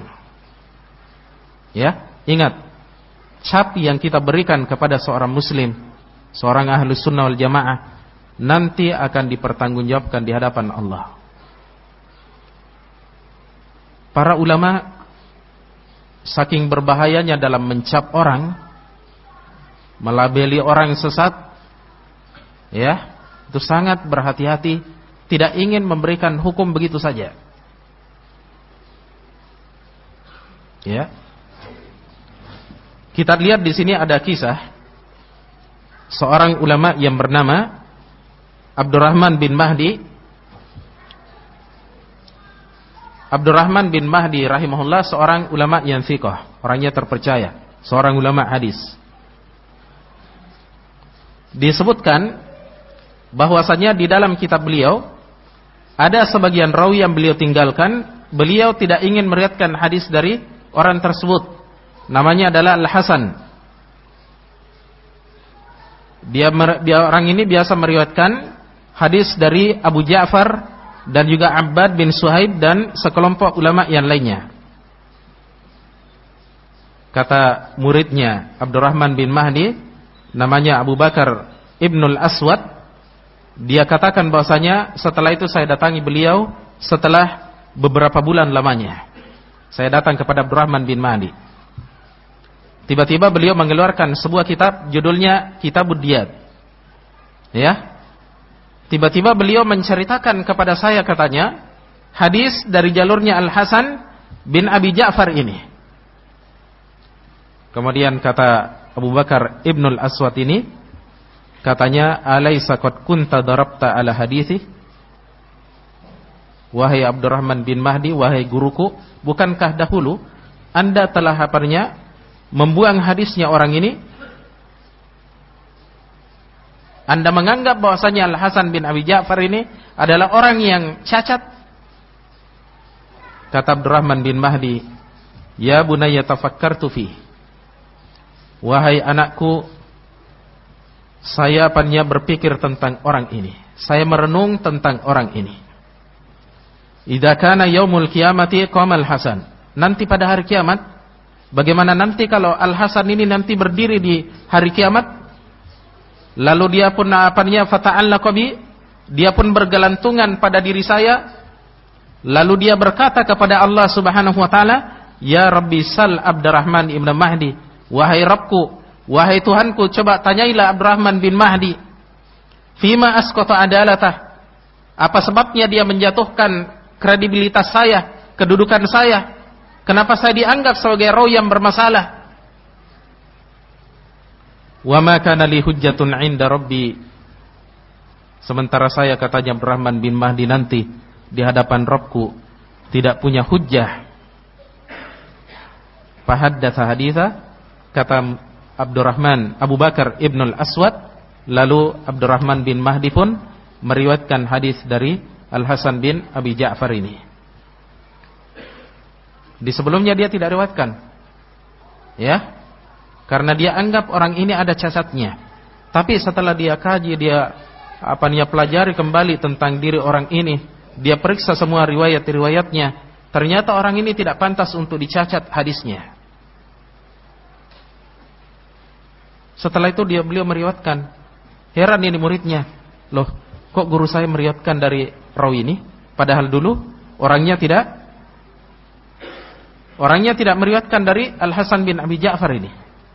Ya, ingat, cap yang kita berikan kepada seorang muslim, seorang ahlus sunnah wal jamaah, nanti akan dipertanggungjawabkan di hadapan Allah. Para ulama saking berbahayanya dalam mencap orang, melabeli orang sesat, ya, itu sangat berhati-hati, tidak ingin memberikan hukum begitu saja. Ya, kita lihat di sini ada kisah seorang ulama yang bernama Abdurrahman bin Mahdi. Abdurrahman bin Mahdi rahimahullah seorang ulama yang thiqah, orangnya terpercaya, seorang ulama hadis. Disebutkan bahwasanya di dalam kitab beliau ada sebagian rawi yang beliau tinggalkan. Beliau tidak ingin meriwayatkan hadis dari orang tersebut. Namanya adalah Al-Hasan. Dia, dia orang ini biasa meriwayatkan hadis dari Abu Ja'far dan juga Abbad bin Suhaib dan sekelompok ulama yang lainnya. Kata muridnya Abdurrahman bin Mahdi, namanya Abu Bakar Ibnul Aswad, dia katakan bahwasanya setelah itu saya datangi beliau setelah beberapa bulan lamanya. Saya datang kepada Abdurrahman bin Mahdi. Tiba-tiba beliau mengeluarkan sebuah kitab judulnya Kitabud Diyat. Ya. Tiba-tiba beliau menceritakan kepada saya, katanya, hadis dari jalurnya Al-Hasan bin Abi Ja'far ini. Kemudian kata Abu Bakar Ibnul Aswad ini, katanya, alaisa qad kunta darabta ala hadithi? wahai Abdurrahman bin Mahdi, wahai guruku, bukankah dahulu Anda telah haparnya membuang hadisnya orang ini? Anda menganggap bahwasanya Al Hasan bin Abi Ja'far ini adalah orang yang cacat? Kata Abdurrahman bin Mahdi, ya bunayya tafakkartu fi. Wahai anakku, saya apanya berpikir tentang orang ini. Saya merenung tentang orang ini. Idza kana yaumul qiyamati qama Al Hasan. Nanti pada hari kiamat, bagaimana nanti kalau Al Hasan ini nanti berdiri di hari kiamat? Lalu dia pun apanya fata'allaqa bi, dia pun bergelantungan pada diri saya. Lalu dia berkata kepada Allah Subhanahu wa taala, ya Rabbi sal Abdurrahman ibn Mahdi, wahai Rabbku, wahai Tuhanku, coba tanyailah Abdurrahman bin Mahdi, fima asqata adalatah, apa sebabnya dia menjatuhkan kredibilitas saya, kedudukan saya, kenapa saya dianggap sebagai rawi yang bermasalah? Wa ma kana li hujjatun 'inda rabbi, sementara saya, katanya Abdurrahman bin Mahdi, nanti di hadapan Rabbku tidak punya hujjah. Fahaddatsa haditha, kata Abdurrahman Abu Bakar Ibnul Aswad, lalu Abdurrahman bin Mahdi pun meriwayatkan hadis dari Al Hasan bin Abi Ja'far ini. Di sebelumnya dia tidak riwayatkan, ya, karena dia anggap orang ini ada cacatnya. Tapi setelah dia kaji, dia apa dia pelajari kembali tentang diri orang ini, dia periksa semua riwayat-riwayatnya, ternyata orang ini tidak pantas untuk dicacat hadisnya. Setelah itu dia beliau meriwayatkan. Heran ini muridnya, loh, kok guru saya meriwayatkan dari rawi ini, padahal dulu orangnya tidak orangnya tidak meriwayatkan dari Al Hasan bin Abi Ja'far ini.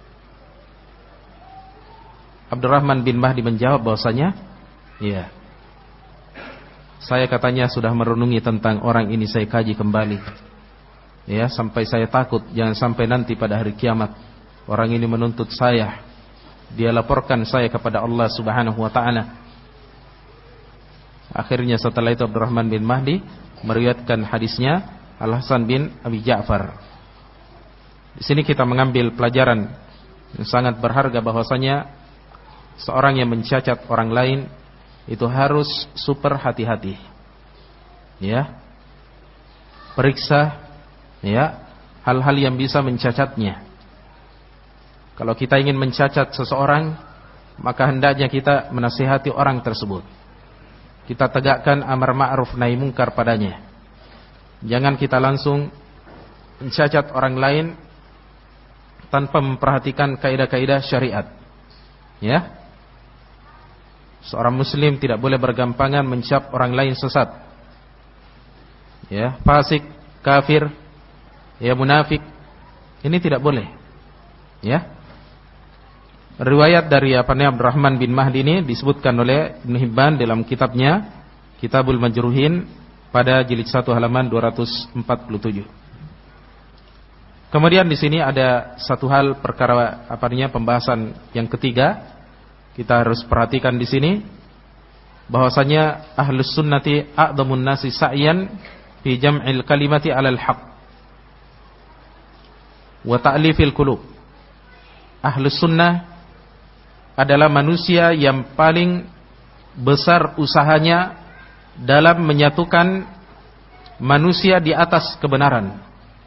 Abdurrahman bin Mahdi menjawab bahwasanya, iya, saya, katanya, sudah merenungi tentang orang ini, saya kaji kembali, ya, sampai saya takut jangan sampai nanti pada hari kiamat orang ini menuntut saya, dia laporkan saya kepada Allah Subhanahu wa taala. Akhirnya setelah itu Abdurrahman bin Mahdi meriwayatkan hadisnya Al Hasan bin Abi Ja'far. Di sini kita mengambil pelajaran yang sangat berharga bahwasanya seorang yang mencacat orang lain itu harus super hati-hati, ya, periksa, ya, hal-hal yang bisa mencacatnya. Kalau kita ingin mencacat seseorang, maka hendaknya kita menasihati orang tersebut, kita tegakkan amar ma'ruf nahi mungkar padanya. Jangan kita langsung mencacat orang lain tanpa memperhatikan kaidah-kaidah syariat, ya. Seorang muslim tidak boleh bergampangan mencap orang lain sesat, ya, fasik, kafir, ya, munafik. Ini tidak boleh, ya. Riwayat dari apa namanya Abdurrahman bin Mahdi ini disebutkan oleh Ibnu Hibban dalam kitabnya Kitabul Majruhin pada jilid satu halaman dua ratus empat puluh tujuh. Kemudian di sini ada satu hal perkara apa namanya pembahasan yang ketiga. Kita harus perhatikan di sini bahwasanya ahlus sunnati a'dhamun nasi sa'yan fi jam'il kalimati 'alal haqq wa ta'lifil qulub. Ahlus sunnah adalah manusia yang paling besar usahanya dalam menyatukan manusia di atas kebenaran.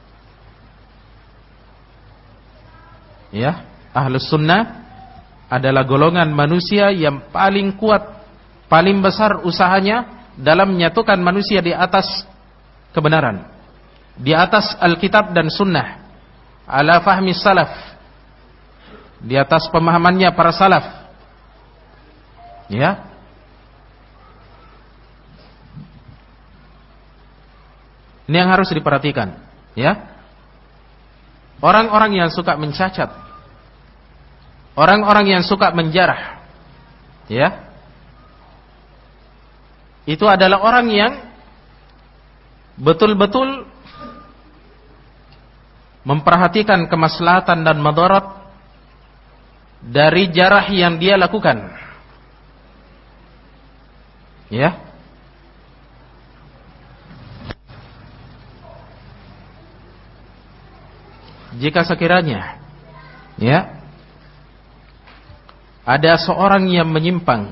Ya, ahlus sunnah adalah golongan manusia yang paling kuat, paling besar usahanya dalam menyatukan manusia di atas kebenaran, di atas Alkitab dan Sunnah, ala fahmi salaf, di atas pemahamannya para salaf, ya. Ini yang harus diperhatikan, ya. Orang-orang yang suka mencacat, orang-orang yang suka menjarah, ya, itu adalah orang yang betul-betul memperhatikan kemaslahatan dan madarat dari jarah yang dia lakukan, ya. jika sekiranya ya ada seorang yang menyimpang,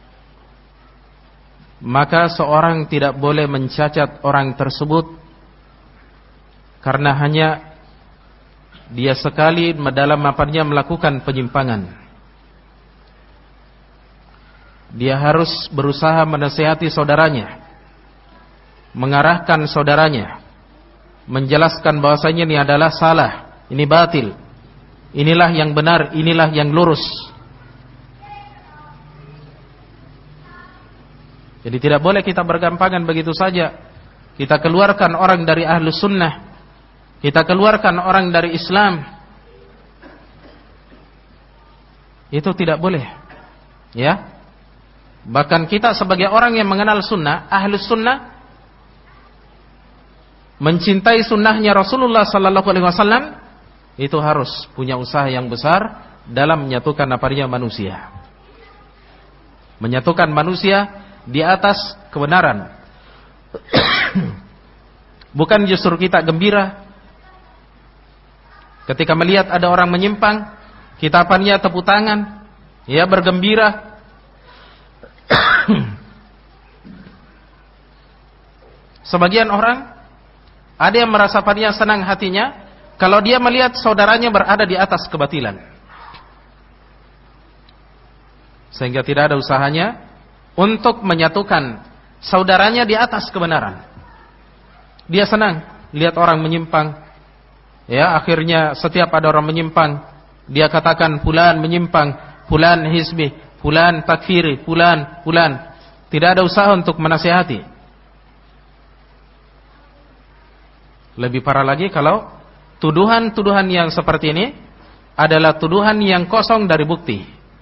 maka seorang tidak boleh mencacat orang tersebut karena hanya dia sekali dalam apanya melakukan penyimpangan. Dia harus berusaha menasihati saudaranya, mengarahkan saudaranya, menjelaskan bahwasanya ini adalah salah, ini batil, inilah yang benar, inilah yang lurus. Jadi tidak boleh kita bergampangan begitu saja. Kita keluarkan orang dari Ahlus Sunnah, kita keluarkan orang dari Islam. Itu tidak boleh. Ya. Bahkan kita sebagai orang yang mengenal sunnah, Ahlus Sunnah, mencintai sunnahnya Rasulullah sallallahu alaihi wasallam, itu harus punya usaha yang besar dalam menyatukan apanya manusia. Menyatukan manusia di atas kebenaran. Bukan justru kita gembira ketika melihat ada orang menyimpang, kita apanya tepuk tangan, ya bergembira. Sebagian orang ada yang merasa apanya senang hatinya kalau dia melihat saudaranya berada di atas kebatilan, sehingga tidak ada usahanya untuk menyatukan saudaranya di atas kebenaran. Dia senang lihat orang menyimpang. Ya, akhirnya setiap ada orang menyimpang, dia katakan fulan menyimpang, fulan hizbi, fulan takfiri, fulan, fulan. Tidak ada usaha untuk menasihati. Lebih parah lagi kalau tuduhan-tuduhan yang seperti ini adalah tuduhan yang kosong dari bukti.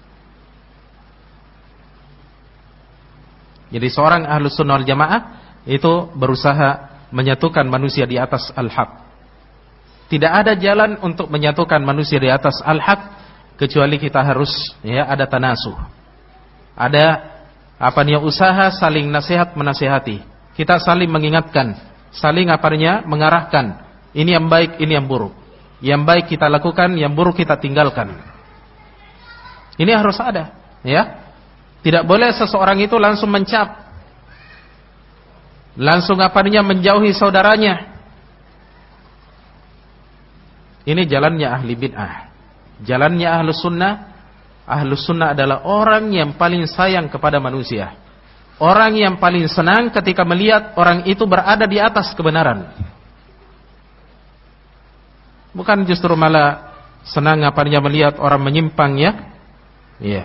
Jadi seorang Ahlus Sunnah wal Jamaah itu berusaha menyatukan manusia di atas al-haq. Tidak ada jalan untuk menyatukan manusia di atas al-haq kecuali kita harus ya ada tanasuh. Ada apa namanya usaha saling nasihat menasihati. Kita saling mengingatkan, saling apanya mengarahkan. Ini yang baik, ini yang buruk. Yang baik kita lakukan, yang buruk kita tinggalkan. Ini harus ada, ya. Tidak boleh seseorang itu langsung mencap, langsung apanya menjauhi saudaranya. Ini jalannya ahli bid'ah. Jalannya Ahlus Sunnah. Ahlus Sunnah adalah orang yang paling sayang kepada manusia, orang yang paling senang ketika melihat orang itu berada di atas kebenaran. Bukan justru malah senang apanya melihat orang menyimpang, ya. Iya.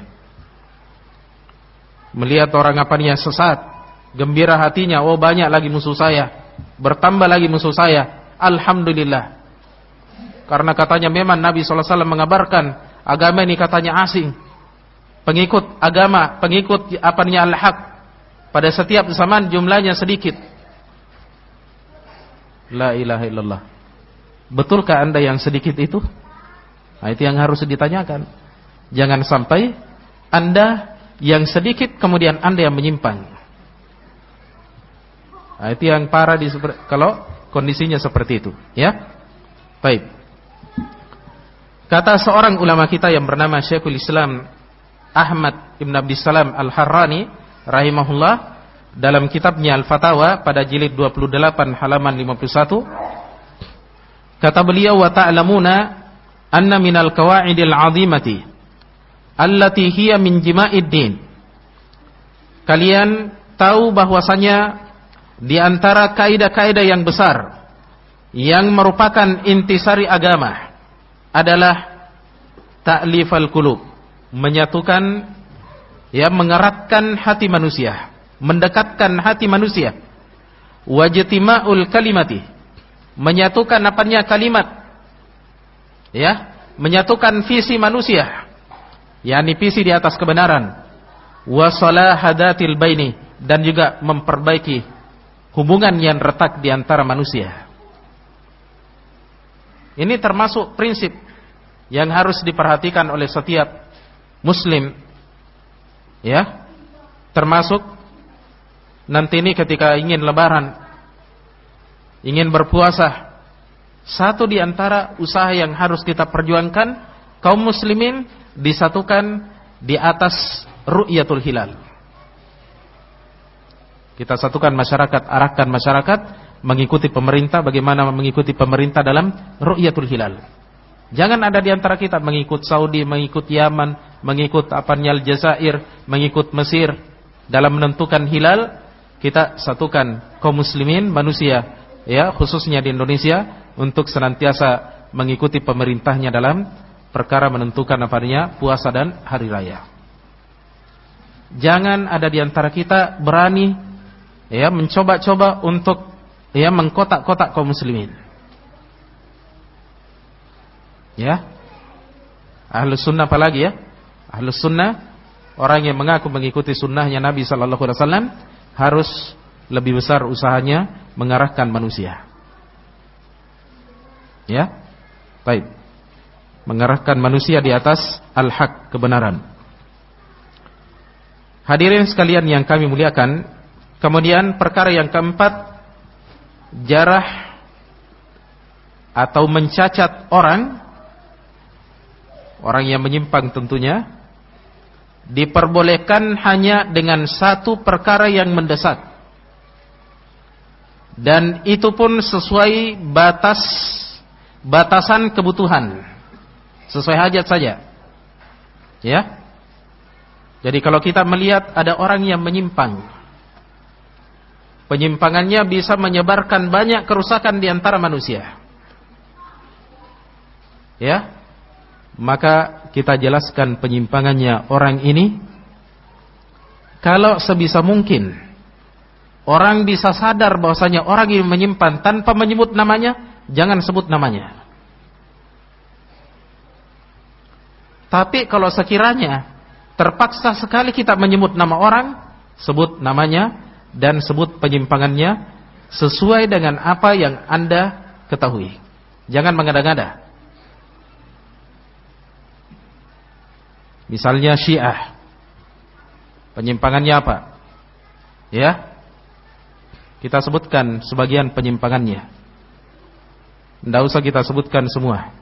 Melihat orang apanya sesat, gembira hatinya, oh banyak lagi musuh saya, bertambah lagi musuh saya. Alhamdulillah. Karena katanya memang Nabi sallallahu alaihi wasallam mengabarkan agama ini katanya asing. Pengikut agama, pengikut apanya al-haq pada setiap zaman jumlahnya sedikit. La ilaha illallah. Betulkah Anda yang sedikit itu? Nah, itu yang harus ditanyakan. Jangan sampai Anda yang sedikit kemudian Anda yang menyimpang. Nah, itu yang parah di kalau kondisinya seperti itu, ya. Baik. Kata seorang ulama kita yang bernama Syekhul Islam Ahmad Ibn Abdissalam Al-Harrani rahimahullah dalam kitabnya Al-Fatawa pada jilid dua puluh delapan halaman lima puluh satu, kata beliau, wa ta'lamuna anna minal qawa'idil 'azimati allati hiya min jima'id din. Kalian tahu bahwasanya di antara kaidah-kaidah yang besar yang merupakan intisari agama adalah ta'lifal qulub, menyatukan, ya, mengeratkan hati manusia, mendekatkan hati manusia. Wajtima'ul kalimati, menyatukan apanya kalimat, ya, menyatukan visi manusia, yakni visi di atas kebenaran. Wa salahadatil baini, dan juga memperbaiki hubungan yang retak di antara manusia. Ini termasuk prinsip yang harus diperhatikan oleh setiap muslim, ya. Termasuk nanti ini ketika ingin lebaran, ingin berpuasa, Satu di antara usaha yang harus kita perjuangkan, kaum muslimin disatukan di atas ru'yatul hilal. Kita satukan masyarakat, arahkan masyarakat mengikuti pemerintah, bagaimana mengikuti pemerintah dalam ru'yatul hilal. Jangan ada di antara kita mengikut Saudi, mengikut Yaman, mengikut apanya Aljazair, mengikut Mesir dalam menentukan hilal. Kita satukan kaum muslimin, manusia, ya, khususnya di Indonesia, untuk senantiasa mengikuti pemerintahnya dalam perkara menentukan apanya puasa dan hari raya. Jangan ada di antara kita berani, ya, mencoba-coba untuk, ya, mengkotak-kotak kaum muslimin. Ya, Ahlus Sunnah apalagi, ya, Ahlus Sunnah, orang yang mengaku mengikuti sunnahnya Nabi Sallallahu Alaihi Wasallam, harus lebih besar usahanya mengarahkan manusia. Ya, baik, mengarahkan manusia di atas al-haq, kebenaran. Hadirin sekalian yang kami muliakan, kemudian perkara yang keempat, jarah atau mencacat orang, orang yang menyimpang tentunya, diperbolehkan hanya dengan satu perkara yang mendesak, dan itu pun sesuai batas batasan kebutuhan, sesuai hajat saja. Ya. Jadi kalau kita melihat ada orang yang menyimpang, penyimpangannya bisa menyebarkan banyak kerusakan di antara manusia, ya, maka kita jelaskan penyimpangannya orang ini. Kalau sebisa mungkin orang bisa sadar bahwasanya orang ini menyimpang tanpa menyebut namanya, jangan sebut namanya. Tapi kalau sekiranya terpaksa sekali kita menyebut nama orang, sebut namanya dan sebut penyimpangannya sesuai dengan apa yang Anda ketahui. Jangan mengada-ngada. Misalnya Syiah, penyimpangannya apa? Ya, kita sebutkan sebagian penyimpangannya. Tidak usah kita sebutkan semua.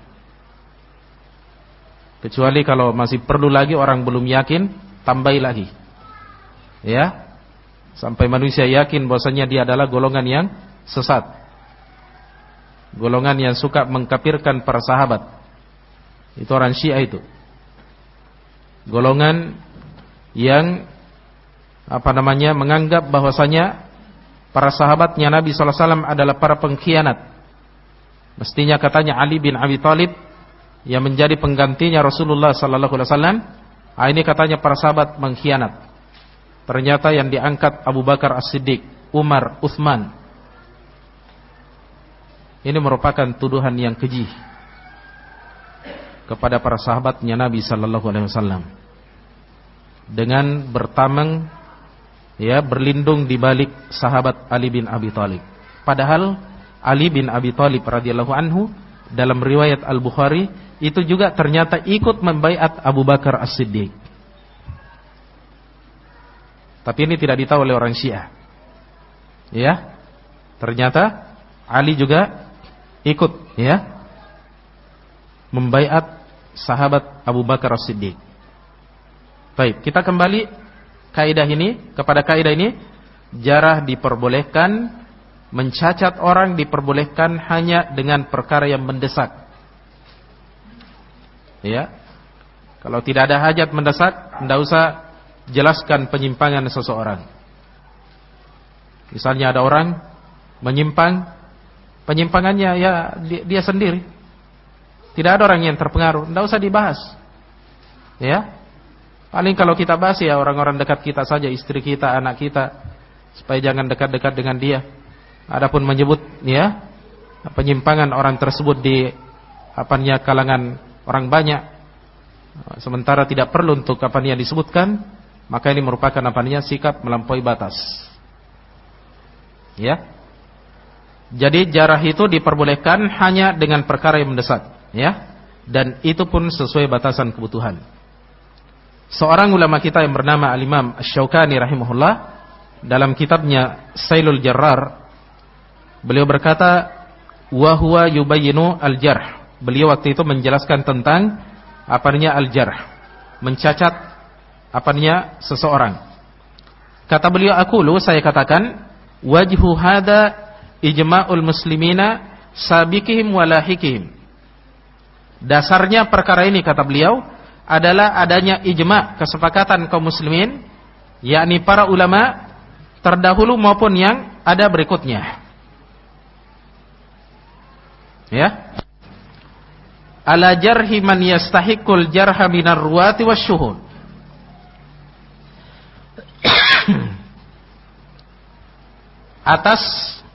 Kecuali kalau masih perlu lagi, orang belum yakin, tambahi lagi. Ya, sampai manusia yakin bahwasanya dia adalah golongan yang sesat, golongan yang suka mengkafirkan para sahabat. Itu orang Syiah itu. Golongan yang apa namanya menganggap bahwasanya para sahabatnya Nabi sallallahu alaihi wasallam adalah para pengkhianat. Mestinya katanya Ali bin Abi Thalib yang menjadi penggantinya Rasulullah sallallahu alaihi wasallam. Ah, ini katanya para sahabat mengkhianat. Ternyata yang diangkat Abu Bakar As-Siddiq, Umar, Utsman. Ini merupakan tuduhan yang keji kepada para sahabatnya Nabi sallallahu alaihi wasallam, dengan bertameng, ya, berlindung di balik sahabat Ali bin Abi Thalib. Padahal Ali bin Abi Thalib radhiyallahu anhu dalam riwayat Al-Bukhari itu juga ternyata ikut membaiat Abu Bakar As-Siddiq. Tapi ini tidak ditahu oleh orang Syiah. Ya, ternyata Ali juga ikut, ya, membaiat sahabat Abu Bakar As-Siddiq. Baik, kita kembali kaidah ini, kepada kaidah ini, jarah diperbolehkan, mencacat orang diperbolehkan hanya dengan perkara yang mendesak. Ya, kalau tidak ada hajat mendesak, tidak usah jelaskan penyimpangan seseorang. Misalnya ada orang menyimpang, penyimpangannya ya dia, dia sendiri, tidak ada orang yang terpengaruh, tidak usah dibahas. Ya, paling kalau kita bahas ya orang-orang dekat kita saja, istri kita, anak kita, supaya jangan dekat-dekat dengan dia. Adapun menyebut, ya, penyimpangan orang tersebut di apanya kalangan orang banyak, sementara tidak perlu untuk apanya disebutkan, maka ini merupakan apanya sikap melampaui batas. Ya, jadi jarah itu diperbolehkan hanya dengan perkara yang mendesak, ya, dan itu pun sesuai batasan kebutuhan. Seorang ulama kita yang bernama Al-Imam Asy-Syaukani rahimahullah, dalam kitabnya Sailul Jarrar, beliau berkata, wa huwa yubayyinu al-jarh. Beliau waktu itu menjelaskan tentang apanya al-jarh, mencacat apanya seseorang. Kata beliau, aqulu, saya katakan, wajhu hada ijma'ul muslimina sabiqihim walahikihim. Dasarnya perkara ini, kata beliau, adalah adanya ijma', kesepakatan kaum muslimin, yakni para ulama terdahulu maupun yang ada berikutnya. Ya. Ala jarhi man yastahiqul jarha minar ruwati wasyuhud. Atas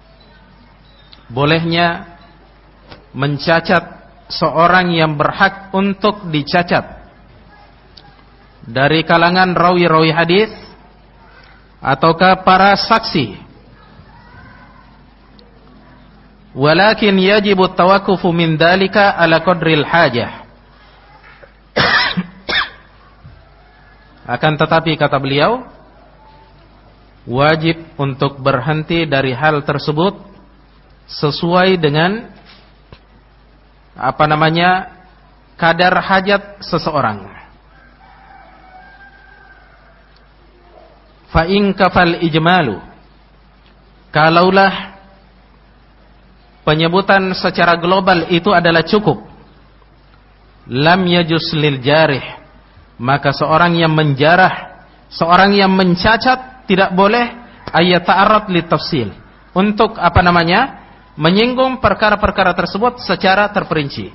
bolehnya mencacat seorang yang berhak untuk dicacat dari kalangan rawi-rawi hadis ataukah para saksi. Walakin yajibu tawakkufu min dalika ala qadril hajah. Akan tetapi, kata beliau, wajib untuk berhenti dari hal tersebut sesuai dengan apa namanya kadar hajat seseorang. Fa in kafal ijmalu, kalaulah penyebutan secara global itu adalah cukup, lam yajuz lil jarih, maka seorang yang menjarah, seorang yang mencacat tidak boleh ayat ta'arrad li tafsil, untuk apa namanya menyinggung perkara-perkara tersebut secara terperinci.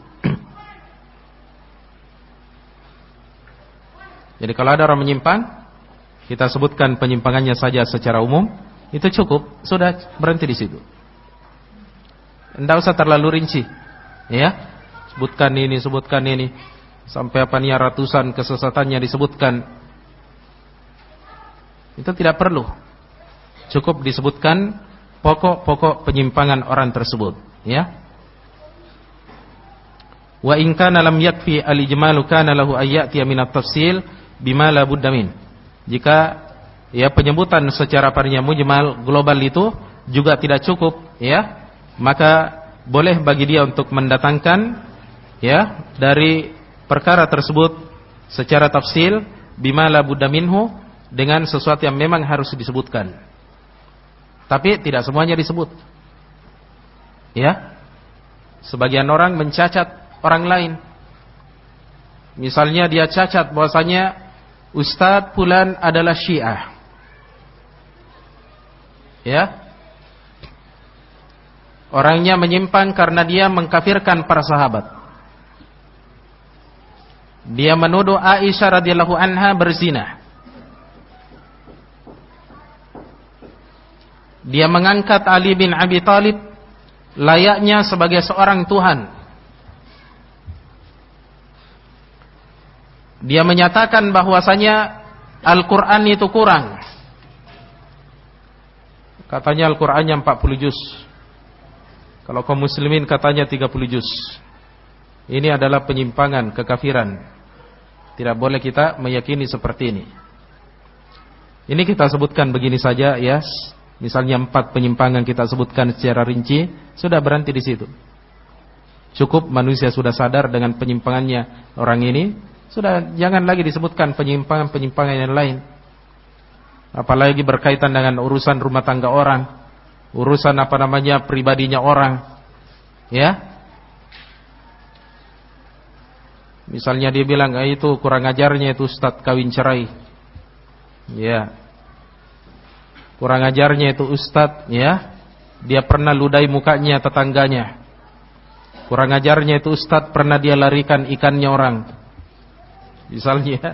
Jadi kalau ada orang menyimpang, kita sebutkan penyimpangannya saja secara umum, itu cukup, sudah berhenti di situ. Tidak usah terlalu rinci, ya. Sebutkan ini, sebutkan ini, sampai apa nih ratusan kesesatannya disebutkan. Itu tidak perlu. Cukup disebutkan pokok-pokok penyimpangan orang tersebut, ya. Wa in kana lam yakfi al-ijmalu kana lahu ayati min at-tafsil bima la budda min. Jika ya penyebutan secara parnya mujmal global itu juga tidak cukup, ya, maka boleh bagi dia untuk mendatangkan ya dari perkara tersebut secara tafsil bima la budda minhu, dengan sesuatu yang memang harus disebutkan. Tapi tidak semuanya disebut. Ya. Sebagian orang mencacat orang lain. Misalnya dia cacat bahwasanya Ustadz fulan adalah Syiah. Ya. Orangnya menyimpang karena dia mengkafirkan para sahabat. Dia menuduh Aisyah radhiyallahu anha berzina. Dia mengangkat Ali bin Abi Thalib layaknya sebagai seorang Tuhan. Dia menyatakan bahwasanya Al-Quran itu kurang. Katanya Al-Qurannya empat puluh juz. Kalau kaum muslimin katanya tiga puluh juz. Ini adalah penyimpangan, kekafiran. Tidak boleh kita meyakini seperti ini. Ini kita sebutkan begini saja, ya. Misalnya empat penyimpangan kita sebutkan secara rinci, sudah berhenti di situ. Cukup manusia sudah sadar dengan penyimpangannya orang ini, sudah jangan lagi disebutkan penyimpangan-penyimpangan yang lain. Apalagi berkaitan dengan urusan rumah tangga orang, urusan apa namanya pribadinya orang, ya. Misalnya dia bilang, ah, itu kurang ajarnya itu Ustadz kawin cerai, ya. Kurang ajarnya itu Ustadz, ya, dia pernah ludahi mukanya tetangganya. Kurang ajarnya itu Ustadz pernah dia larikan ikannya orang. Misalnya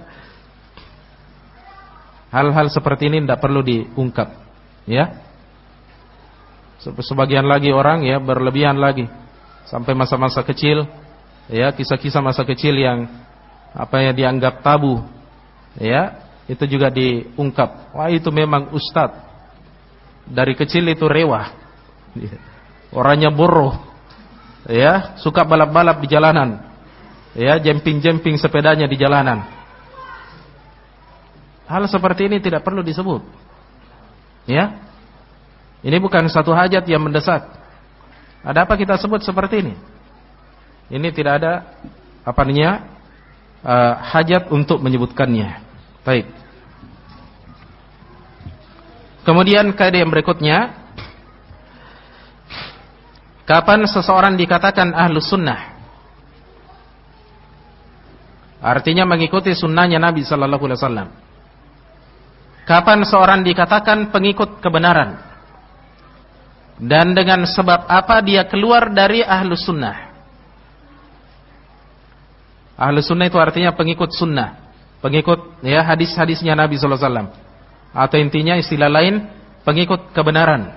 hal-hal seperti ini tidak perlu diungkap, ya. Sebagian lagi orang ya berlebihan lagi sampai masa-masa kecil, ya, kisah-kisah masa kecil yang apa ya dianggap tabu, ya, itu juga diungkap. Wah, itu memang Ustadz dari kecil itu rewah, orangnya boroh, ya, suka balap-balap di jalanan, ya, jemping-jemping sepedanya di jalanan. Hal seperti ini tidak perlu disebut, ya. Ini bukan satu hajat yang mendesak. Ada apa kita sebut seperti ini? Ini tidak ada apa namanya uh, hajat untuk menyebutkannya. Baik. Kemudian kaidah yang berikutnya, kapan seseorang dikatakan ahlus sunnah? Artinya mengikuti sunnahnya Nabi sallallahu alaihi wasallam. Kapan seorang dikatakan pengikut kebenaran? Dan dengan sebab apa dia keluar dari ahlus sunnah? Ahlus sunnah itu artinya pengikut sunnah, pengikut ya hadis-hadisnya Nabi sallallahu alaihi wasallam. Atau intinya istilah lain, pengikut kebenaran.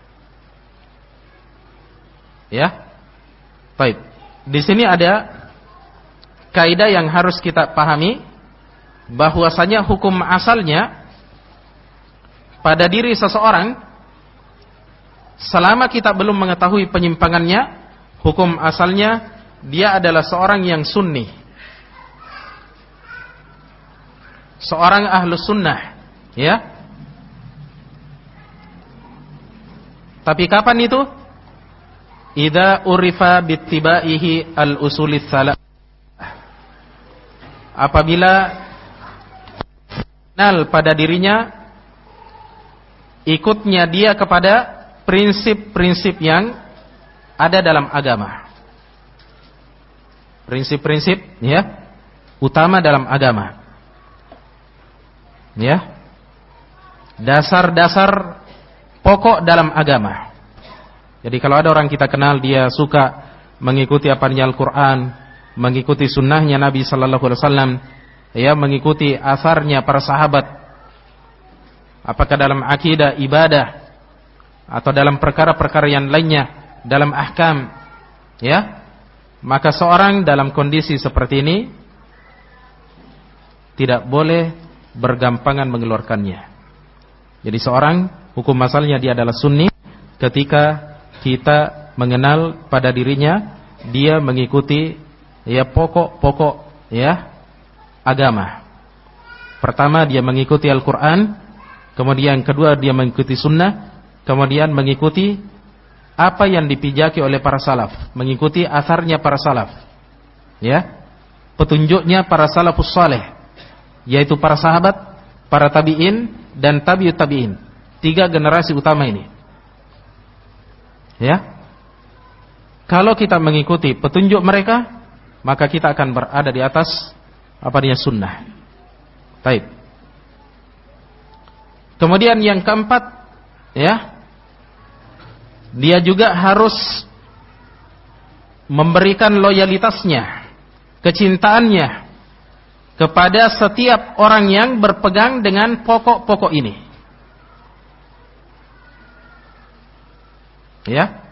Ya. Baik. Di sini ada kaidah yang harus kita pahami, bahwasanya hukum asalnya pada diri seseorang, selama kita belum mengetahui penyimpangannya, hukum asalnya dia adalah seorang yang sunni, seorang ahlus sunnah, ya. Tapi kapan itu? Idza urifa bittibaihi al-usulis salah. Apabila kenal pada dirinya ikutnya dia kepada prinsip-prinsip yang ada dalam agama. Prinsip-prinsip ya utama dalam agama. Ya. Dasar-dasar pokok dalam agama. Jadi kalau ada orang kita kenal dia suka mengikuti apa-apa Al-Qur'an, mengikuti sunnahnya Nabi sallallahu alaihi wasallam, ya, mengikuti asarnya para sahabat, apakah dalam akidah, ibadah, atau dalam perkara-perkara yang lainnya, dalam ahkam, ya, maka seorang dalam kondisi seperti ini tidak boleh bergampangan mengeluarkannya. Jadi seorang hukum asalnya dia adalah sunni ketika kita mengenal pada dirinya dia mengikuti ya pokok-pokok ya agama. Pertama dia mengikuti Al-Qur'an, kemudian kedua dia mengikuti sunnah, kemudian mengikuti apa yang dipijaki oleh para salaf, mengikuti asarnya para salaf. Ya. Petunjuknya para salafus saleh, yaitu para sahabat, para tabi'in dan tabi'ut tabi'in. Tiga generasi utama ini. Ya. Kalau kita mengikuti petunjuk mereka, maka kita akan berada di atas apa dia sunnah. Baik. Kemudian yang keempat, ya, dia juga harus memberikan loyalitasnya, kecintaannya kepada setiap orang yang berpegang dengan pokok-pokok ini. Ya.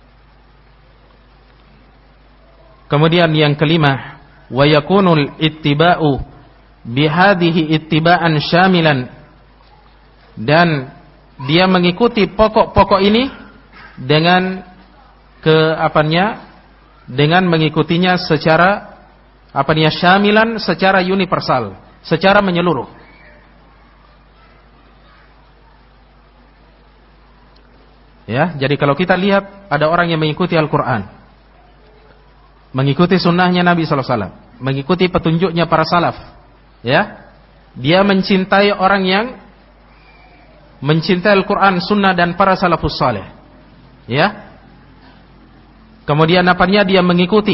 Kemudian yang kelima, wa yakunul ittiba'u bihadhihi ittiba'an syamilan, dan dia mengikuti pokok-pokok ini dengan ke apanya dengan mengikutinya secara apanya syamilan, secara universal, secara menyeluruh. Ya, jadi kalau kita lihat ada orang yang mengikuti Al-Qur'an, mengikuti sunnahnya Nabi sallallahu alaihi wasallam, mengikuti petunjuknya para salaf, ya, dia mencintai orang yang mencintai Al-Quran, sunnah dan para salafus saleh, ya. Kemudian apanya dia mengikuti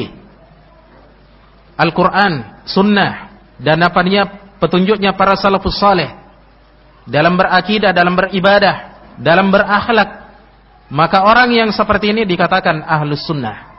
Al-Quran, sunnah dan apanya petunjuknya para salafus saleh dalam berakidah, dalam beribadah, dalam berakhlak, maka orang yang seperti ini dikatakan ahlus sunnah.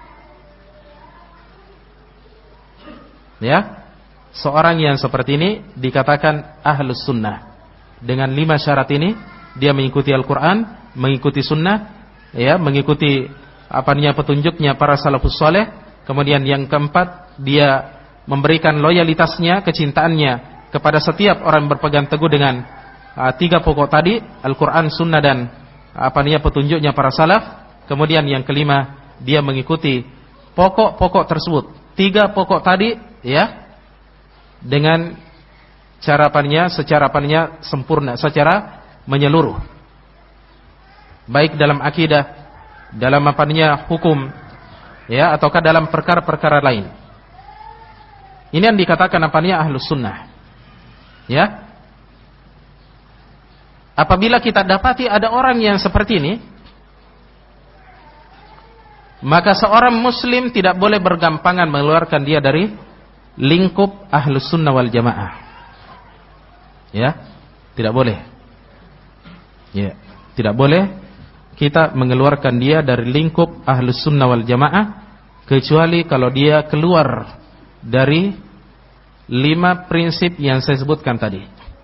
Ya, seorang yang seperti ini dikatakan ahlus sunnah dengan lima syarat ini. Dia mengikuti Al-Quran, mengikuti sunnah, ya, mengikuti apanya petunjuknya para salafus saleh. Kemudian yang keempat, dia memberikan loyalitasnya, kecintaannya kepada setiap orang yang berpegang teguh dengan uh, tiga pokok tadi, Al-Quran, sunnah dan apanya petunjuknya para salaf. Kemudian yang kelima, dia mengikuti pokok-pokok tersebut, tiga pokok tadi, ya, dengan cara apanya, secara apanya sempurna, secara menyeluruh, baik dalam akidah, dalam apanya hukum, ya, ataukah dalam perkara-perkara lain. Ini yang dikatakan apanya ahlus sunnah. Ya. Apabila kita dapati ada orang yang seperti ini, maka seorang muslim tidak boleh bergampangan mengeluarkan dia dari lingkup ahlus sunnah wal jamaah. Ya, tidak boleh. Ya, tidak boleh kita mengeluarkan dia dari lingkup ahlus sunnah wal jamaah, kecuali kalau dia keluar dari lima prinsip yang saya sebutkan tadi.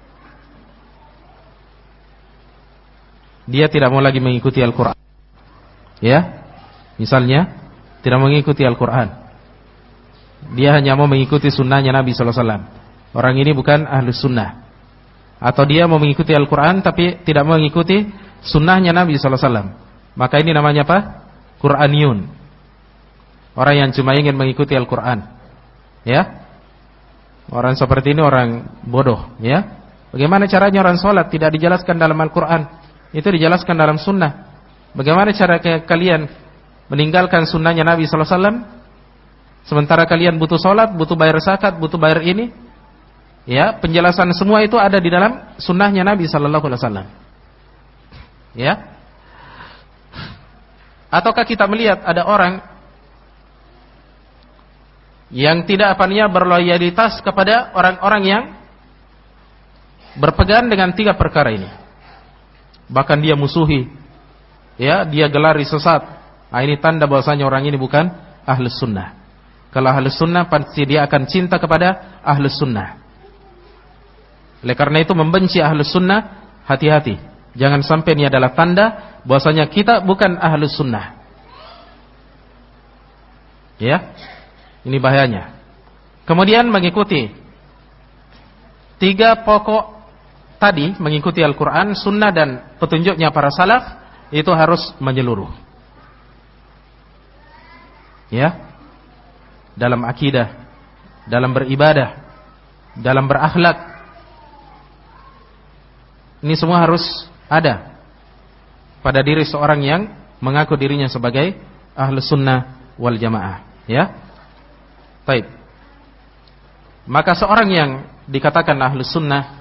Dia tidak mau lagi mengikuti Al-Quran. Ya, misalnya tidak mengikuti Al-Quran, dia hanya mau mengikuti sunnahnya Nabi sallallahu alaihi wasallam. Orang ini bukan ahlus sunnah. Atau dia mau mengikuti Al-Quran tapi tidak mau mengikuti sunnahnya Nabi sallallahu alaihi wasallam. Maka ini namanya apa? Qur'aniyun. Orang yang cuma ingin mengikuti Al-Quran. Ya. Orang seperti ini orang bodoh. Ya. Bagaimana caranya orang sholat tidak dijelaskan dalam Al-Quran? Itu dijelaskan dalam sunnah. Bagaimana cara kalian meninggalkan sunnahnya Nabi sallallahu alaihi wasallam, sementara kalian butuh sholat, butuh bayar zakat, butuh bayar ini? Ya, penjelasan semua itu ada di dalam sunnahnya Nabi sallallahu alaihi wasallam. Ya. Ataukah kita melihat ada orang yang tidak apanya berloyalitas kepada orang-orang yang berpegang dengan tiga perkara ini. Bahkan dia musuhi, ya, dia gelari sesat. Nah, ini tanda bahwasanya orang ini bukan ahlus sunnah. Kalau ahlus sunnah pasti dia akan cinta kepada ahlus sunnah. Oleh karena itu membenci ahlus sunnah, hati-hati. Jangan sampai ini adalah tanda bahwasanya kita bukan ahlus sunnah. Ya, ini bahayanya. Kemudian mengikuti tiga pokok tadi, mengikuti Al-Quran, sunnah dan petunjuknya para salaf, itu harus menyeluruh. Ya, dalam akidah, dalam beribadah, dalam berakhlak, ini semua harus ada pada diri seorang yang mengaku dirinya sebagai ahlus sunnah wal jamaah. Ya, baik. Maka seorang yang dikatakan ahlus sunnah,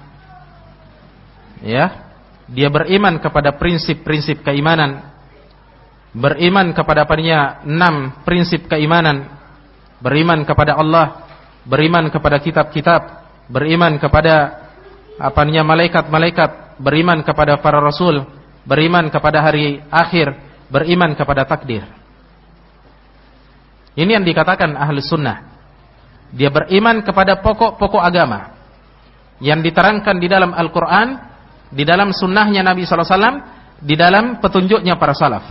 ya, dia beriman kepada prinsip-prinsip keimanan, beriman kepada padanya enam prinsip keimanan, beriman kepada Allah, beriman kepada kitab-kitab, beriman kepada apanya malaikat-malaikat, beriman kepada para rasul, beriman kepada hari akhir, beriman kepada takdir. Ini yang dikatakan ahlus sunnah. Dia beriman kepada pokok-pokok agama yang diterangkan di dalam Al-Quran, di dalam sunnahnya Nabi sallallahu alaihi wasallam, di dalam petunjuknya para salaf.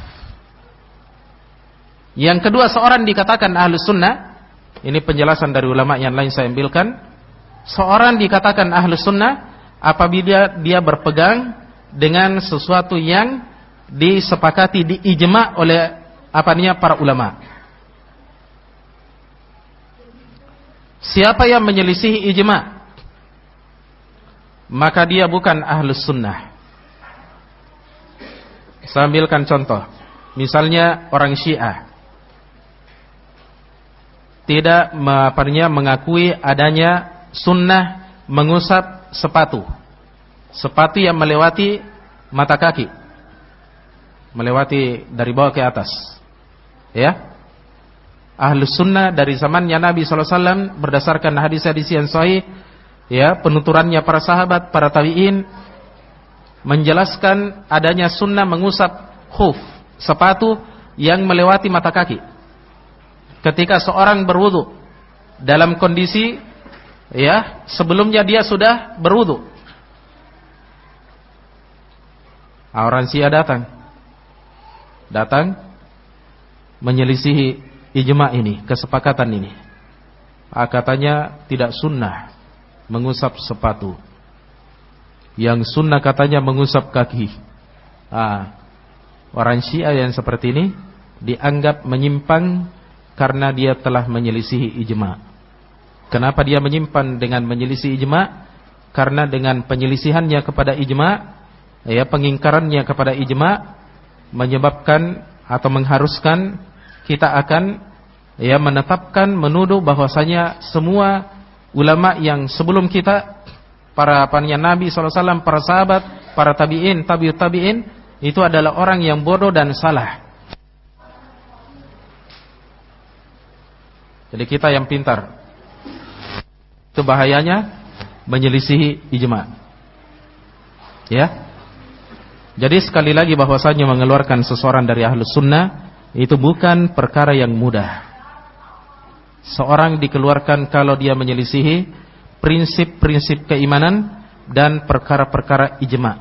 Yang kedua, seorang dikatakan ahlus sunnah. Ini penjelasan dari ulama yang lain saya ambilkan. Seorang dikatakan ahlus sunnah apabila dia berpegang dengan sesuatu yang disepakati, diijma' oleh apanya para ulama. Siapa yang menyelisihi ijma', maka dia bukan ahlus sunnah. Saya ambilkan contoh. Misalnya orang Syiah tidak apanya mengakui adanya sunnah mengusap sepatu, sepatu yang melewati mata kaki, melewati dari bawah ke atas. Ya, ahlus sunnah dari zamannya Nabi sallallahu alaihi wasallam berdasarkan hadis-hadis yang sahih, ya, penuturannya para sahabat, para tabi'in, menjelaskan adanya sunnah mengusap khuf, sepatu yang melewati mata kaki. Ketika seorang berwudu dalam kondisi, ya, sebelumnya dia sudah berwudu. Orang Syiah datang, datang menyelisihi ijma' ini, kesepakatan ini. Ah, katanya tidak sunnah mengusap sepatu. Yang sunnah katanya mengusap kaki. Ah, orang Syiah yang seperti ini dianggap menyimpang karena dia telah menyelisihi ijma'. Kenapa dia menyimpan dengan menyelisih ijma'? Karena dengan penyelisihannya kepada ijma', ya, pengingkarannya kepada ijma', menyebabkan atau mengharuskan kita akan ya menetapkan, menuduh bahwasanya semua ulama yang sebelum kita, para panutan Nabi sallallahu alaihi wasallam, para sahabat, para tabi'in, tabi'ut tabi'in, itu adalah orang yang bodoh dan salah. Jadi kita yang pintar. Itu bahayanya menyelisihi ijma. Ya. Jadi sekali lagi bahwasanya mengeluarkan seseorang dari ahlus sunnah itu bukan perkara yang mudah. Seorang dikeluarkan kalau dia menyelisihi prinsip-prinsip keimanan dan perkara-perkara ijma.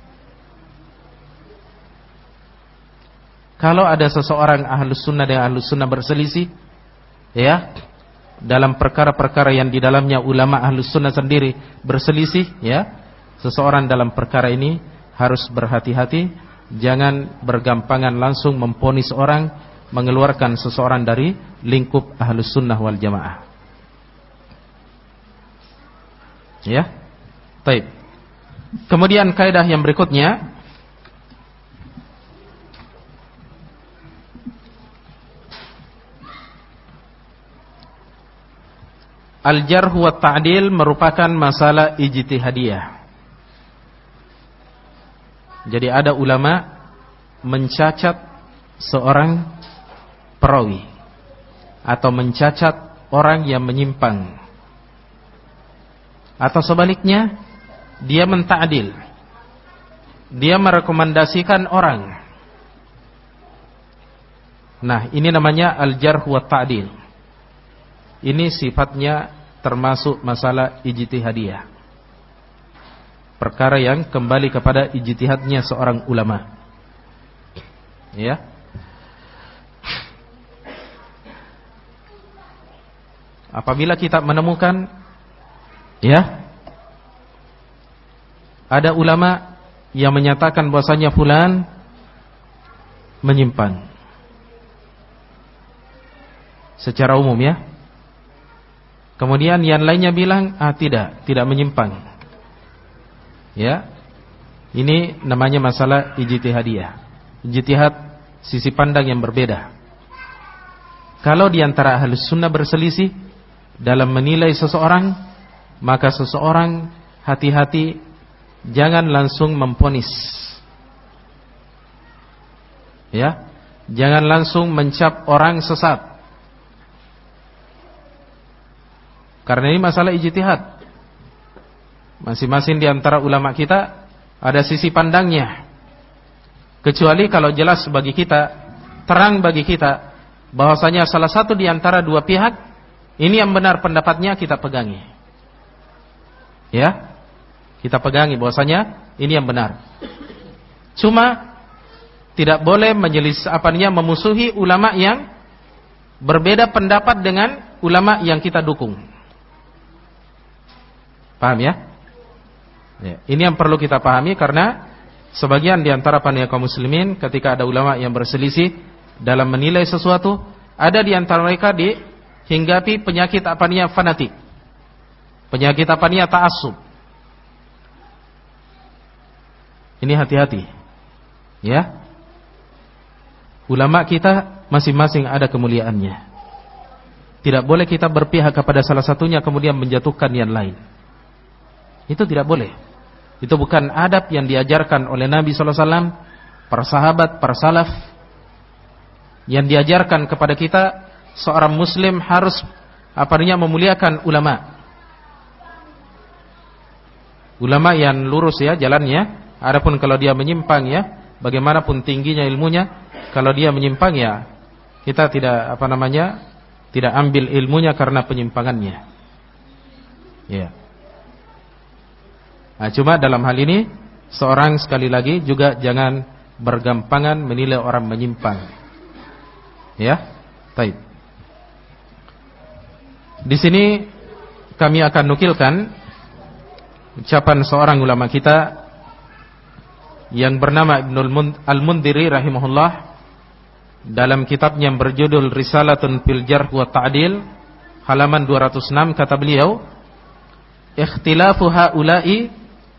Kalau ada seseorang ahlus sunnah dan ahlus sunnah berselisih, ya, dalam perkara-perkara yang di dalamnya ulama ahlus sunnah sendiri berselisih, ya, seseorang dalam perkara ini harus berhati-hati, jangan bergampangan langsung memponis orang, mengeluarkan seseorang dari lingkup ahlus sunnah wal jamaah. Ya, baik. Kemudian kaidah yang berikutnya, al-jarh wa ta'dil merupakan masalah ijtihadiyah. Jadi ada ulama mencacat seorang perawi atau mencacat orang yang menyimpang, atau sebaliknya dia menta'dil, dia merekomendasikan orang. Nah, ini namanya al-jarh wa ta'dil. Ini sifatnya termasuk masalah ijtihadiyah, perkara yang kembali kepada ijtihadnya seorang ulama. Ya. Apabila kita menemukan, ya, ada ulama yang menyatakan bahwasanya fulan menyimpang secara umum, ya. Kemudian yang lainnya bilang, ah tidak, tidak menyimpang. Ya. Ini namanya masalah ijtihadiyah. Ijtihad sisi pandang yang berbeda. Kalau di antara ahlus sunnah berselisih dalam menilai seseorang, maka seseorang hati-hati, jangan langsung memponis. Ya. Jangan langsung mencap orang sesat. Karena ini masalah ijtihad. Masing-masing di antara ulama kita ada sisi pandangnya. Kecuali kalau jelas bagi kita, terang bagi kita bahwasanya salah satu di antara dua pihak ini yang benar pendapatnya, kita pegangi. Ya. Kita pegangi bahwasanya ini yang benar. Cuma tidak boleh menyelis apa namanya memusuhi ulama yang berbeda pendapat dengan ulama yang kita dukung. Paham, ya? Ya, ini yang perlu kita pahami, karena sebagian di antara panitia kaum muslimin ketika ada ulama yang berselisih dalam menilai sesuatu, ada di antara mereka dihinggapi penyakit apanya fanatik, penyakit apanya ta'assub. Ini hati-hati, ya. Ulama kita masing-masing ada kemuliaannya. Tidak boleh kita berpihak kepada salah satunya kemudian menjatuhkan yang lain. Itu tidak boleh. Itu bukan adab yang diajarkan oleh Nabi sallallahu alaihi wasallam, para sahabat, para salaf. Yang diajarkan kepada kita, seorang muslim harus apanya memuliakan ulama. Ulama yang lurus, ya, jalannya. Adapun kalau dia menyimpang, ya, bagaimanapun tingginya ilmunya, kalau dia menyimpang, ya, kita tidak apa namanya, tidak ambil ilmunya karena penyimpangannya. Ya. Nah, cuma dalam hal ini seorang sekali lagi juga jangan bergampangan menilai orang menyimpang. Ya, baik. Di sini kami akan nukilkan ucapan seorang ulama kita yang bernama Ibnul Al-Mundhiri rahimahullah dalam kitabnya yang berjudul Risalatun fil Jarh wa Ta'dil, halaman dua ratus enam, kata beliau, ikhtilafu haula'i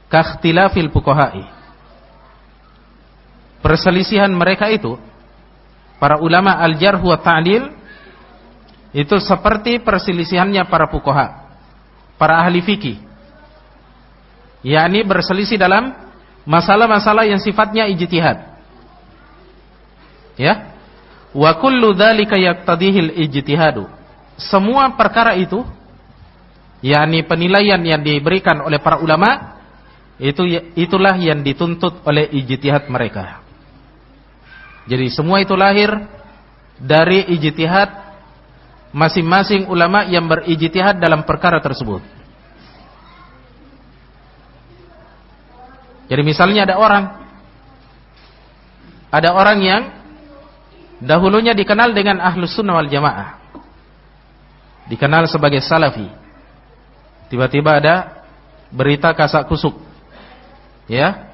kakhtilafil fuqaha'i. Perselisihan mereka itu para ulama al-jarh wa ta'dil itu seperti perselisihannya para fuqaha, para ahli fikih, yakni berselisih dalam masalah-masalah yang sifatnya ijtihad. Ya, wa kullu dzalika yaqtadihil ijtihadu. Semua perkara itu, yakni penilaian yang diberikan oleh para ulama, itu itulah yang dituntut oleh ijtihad mereka. Jadi semua itu lahir dari ijtihad masing-masing ulama yang berijtihad dalam perkara tersebut. Jadi misalnya ada orang Ada orang yang dahulunya dikenal dengan Ahlus Sunnah wal Jamaah, dikenal sebagai Salafi. Tiba-tiba ada berita kasak kusuk, ya,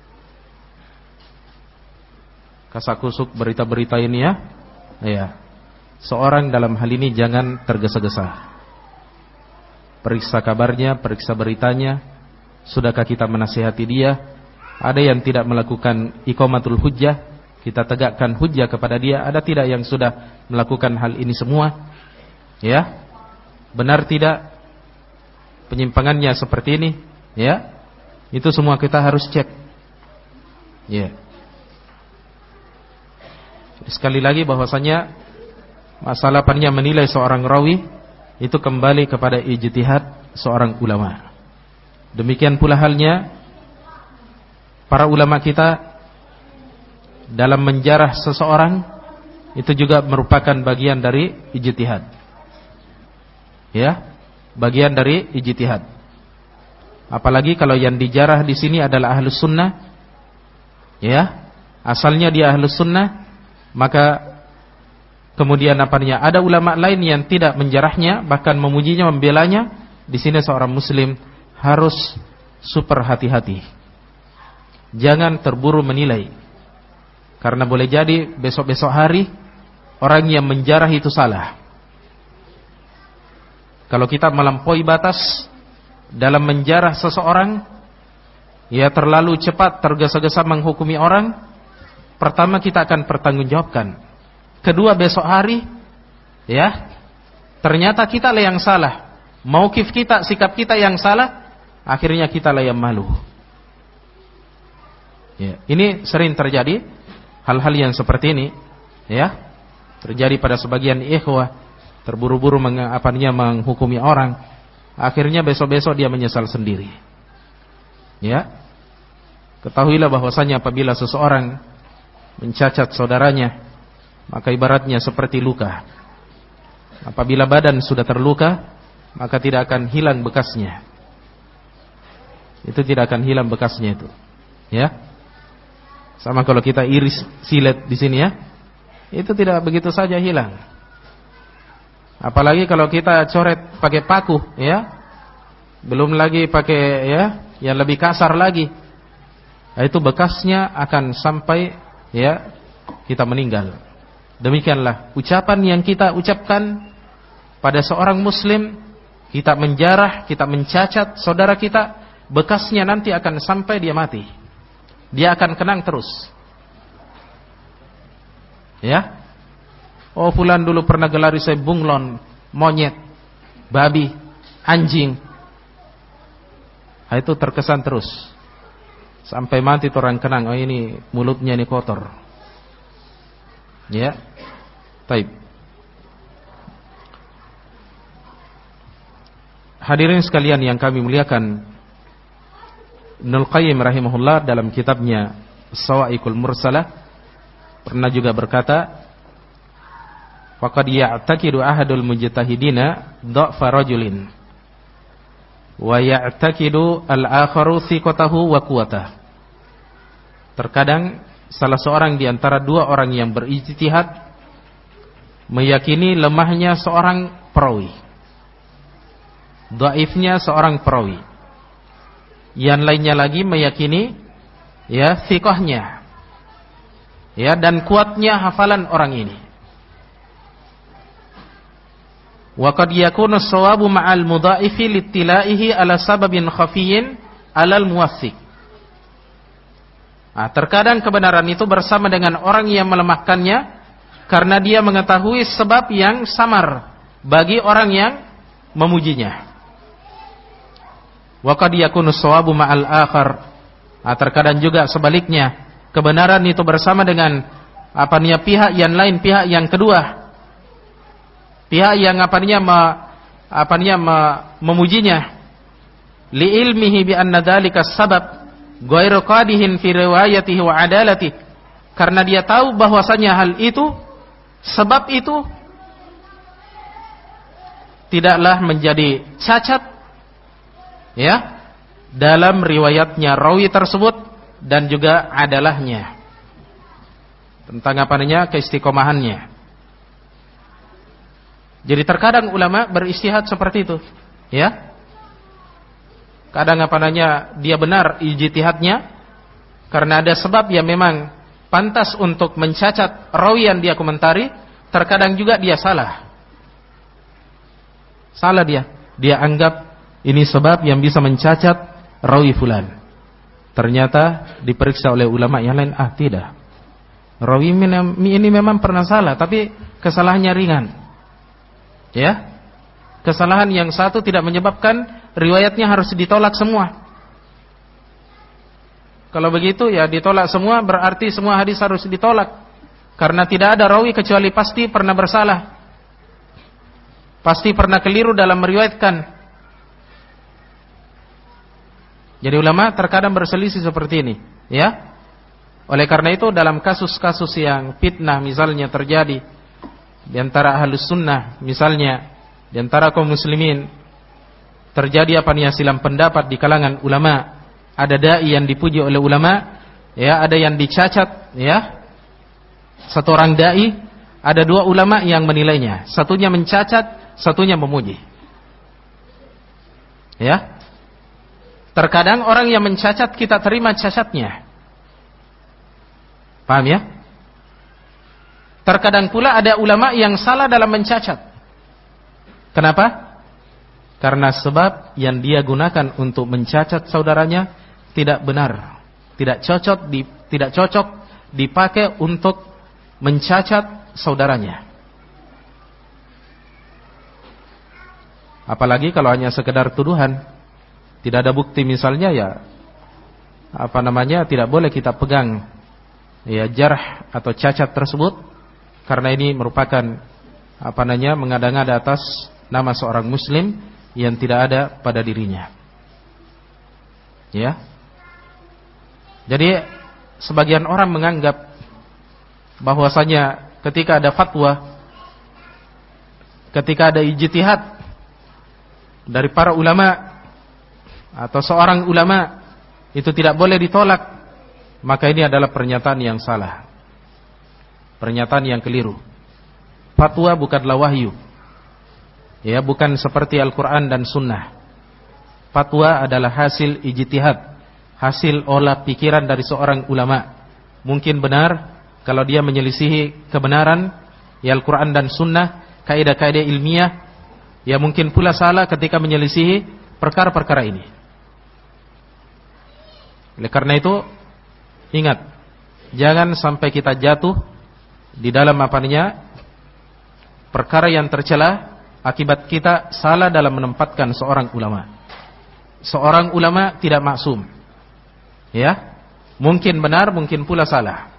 kasak kusuk berita-berita ini, ya, ya. Seorang dalam hal ini jangan tergesa-gesa. Periksa kabarnya, periksa beritanya. Sudahkah kita menasihati dia? Ada yang tidak melakukan iqamatul hujjah, kita tegakkan hujjah kepada dia. Ada tidak yang sudah melakukan hal ini semua? Ya, benar tidak penyimpangannya seperti ini? Ya, itu semua kita harus cek. Ya. Sekali lagi bahwasanya masalah paninya menilai seorang rawi itu kembali kepada ijtihad seorang ulama. Demikian pula halnya para ulama kita dalam menjarah seseorang, itu juga merupakan bagian dari ijtihad. Ya, bagian dari ijtihad. Apalagi kalau yang dijarah di sini adalah Ahlus Sunnah, ya, asalnya dia Ahlus Sunnah, maka kemudian apanya ada ulama lain yang tidak menjarahnya, bahkan memujinya, membelanya. Di sini seorang muslim harus super hati-hati. Jangan terburu menilai, karena boleh jadi besok-besok hari orang yang menjarah itu salah. Kalau kita melampaui batas dalam menjarah seseorang, ya terlalu cepat tergesa-gesa menghukumi orang, pertama kita akan pertanggungjawabkan. Kedua, besok hari, ya, ternyata kita lah yang salah, mauqif kita, sikap kita yang salah, akhirnya kita lah yang malu. Ya, ini sering terjadi hal-hal yang seperti ini, ya, terjadi pada sebagian ikhwah, terburu-buru mengapanya menghukumi orang, akhirnya besok-besok dia menyesal sendiri. Ya, ketahuilah bahwasanya apabila seseorang mencacat saudaranya, maka ibaratnya seperti luka. Apabila badan sudah terluka, maka tidak akan hilang bekasnya. Itu tidak akan hilang bekasnya itu. Ya. Sama kalau kita iris silet di sini, ya, itu tidak begitu saja hilang. Apalagi kalau kita coret pakai paku, ya, belum lagi pakai, ya, yang lebih kasar lagi, nah, itu bekasnya akan sampai, ya, kita meninggal. Demikianlah ucapan yang kita ucapkan pada seorang muslim, kita menjarah, kita mencacat saudara kita, bekasnya nanti akan sampai dia mati. Dia akan kenang terus. Ya. Oh, fulan dulu pernah gelari saya bunglon, monyet, babi, anjing. Nah, itu terkesan terus. Sampai mati orang kenang, oh ini mulutnya ini kotor. Ya. Taib. Hadirin sekalian yang kami muliakan, Ibnul Qayyim rahimahullah dalam kitabnya Sawa'iqul Mursalah pernah juga berkata, faqad ya'taqidu ahadul mujtahidina dha'fa rajulin wa ya'taqidu al-akharu thiqatahu wa quwwatahu. Terkadang salah seorang di antara dua orang yang berijtihad meyakini lemahnya seorang perawi, dhaifnya seorang perawi. Yang lainnya lagi meyakini, ya, thiqahnya, ya, dan kuatnya hafalan orang ini. Wa qad yakunu as-sawabu ma'al mudha'ifi litilaihi ala sababin khafiyyin 'alal muwaththiq. Nah, terkadang kebenaran itu bersama dengan orang yang melemahkannya karena dia mengetahui sebab yang samar bagi orang yang memujinya. Wa qad yakunu shawabu ma'al akhar. Nah, terkadang juga sebaliknya, kebenaran itu bersama dengan apa namanya pihak yang lain, pihak yang kedua, pihak yang apa namanya me, apa namanya me, memujinya, li ilmihi bi anna dzalika sabab ghairu qadihin fi riwayatihi wa adalatihi, karena dia tahu bahwasanya hal itu, sebab itu tidaklah menjadi cacat ya dalam riwayatnya rawi tersebut dan juga adalahnya, tentang apa namanya keistiqomahannya. Jadi terkadang ulama beristihad seperti itu, ya. Kadang apa namanya dia benar ijtihadnya karena ada sebab yang memang pantas untuk mencacat rawi yang dia komentari. Terkadang juga dia salah. Salah dia. Dia anggap ini sebab yang bisa mencacat rawi fulan. Ternyata diperiksa oleh ulama yang lain, ah tidak. Rawi ini memang pernah salah, tapi kesalahannya ringan. Ya. Kesalahan yang satu tidak menyebabkan riwayatnya harus ditolak semua. Kalau begitu ya ditolak semua, berarti semua hadis harus ditolak. Karena tidak ada rawi kecuali pasti pernah bersalah, pasti pernah keliru dalam meriwayatkan. Jadi ulama terkadang berselisih seperti ini, ya. Oleh karena itu dalam kasus-kasus yang fitnah misalnya terjadi di antara ahlus sunnah, misalnya di antara kaum muslimin, terjadi apa nih silang pendapat di kalangan ulama. Ada dai yang dipuji oleh ulama, ya, ada yang dicacat, ya. Satu orang dai, ada dua ulama yang menilainya, satunya mencacat, satunya memuji. Ya. Terkadang orang yang mencacat kita terima cacatnya. Paham ya? Terkadang pula ada ulama yang salah dalam mencacat. Kenapa? Karena sebab yang dia gunakan untuk mencacat saudaranya tidak benar, tidak cocok, di, tidak cocok dipakai untuk mencacat saudaranya. Apalagi kalau hanya sekedar tuduhan, tidak ada bukti misalnya, ya apa namanya tidak boleh kita pegang ya jarh atau cacat tersebut, karena ini merupakan apa namanya mengada-ngada atas nama seorang muslim yang tidak ada pada dirinya. Ya. Jadi sebagian orang menganggap bahwasanya ketika ada fatwa, ketika ada ijtihad dari para ulama atau seorang ulama, itu tidak boleh ditolak. Maka ini adalah pernyataan yang salah, pernyataan yang keliru. Fatwa bukanlah wahyu, ya, bukan seperti Al-Quran dan Sunnah. Fatwa adalah hasil ijtihad, hasil olah pikiran dari seorang ulama. Mungkin benar kalau dia menyelisihi kebenaran ya Al-Quran dan Sunnah, kaidah-kaidah ilmiah. Ya mungkin pula salah ketika menyelisihi perkara-perkara ini. Oleh karena itu, ingat, jangan sampai kita jatuh di dalam apa namanya perkara yang tercela akibat kita salah dalam menempatkan seorang ulama. Seorang ulama tidak maksum. Ya, mungkin benar, mungkin pula salah.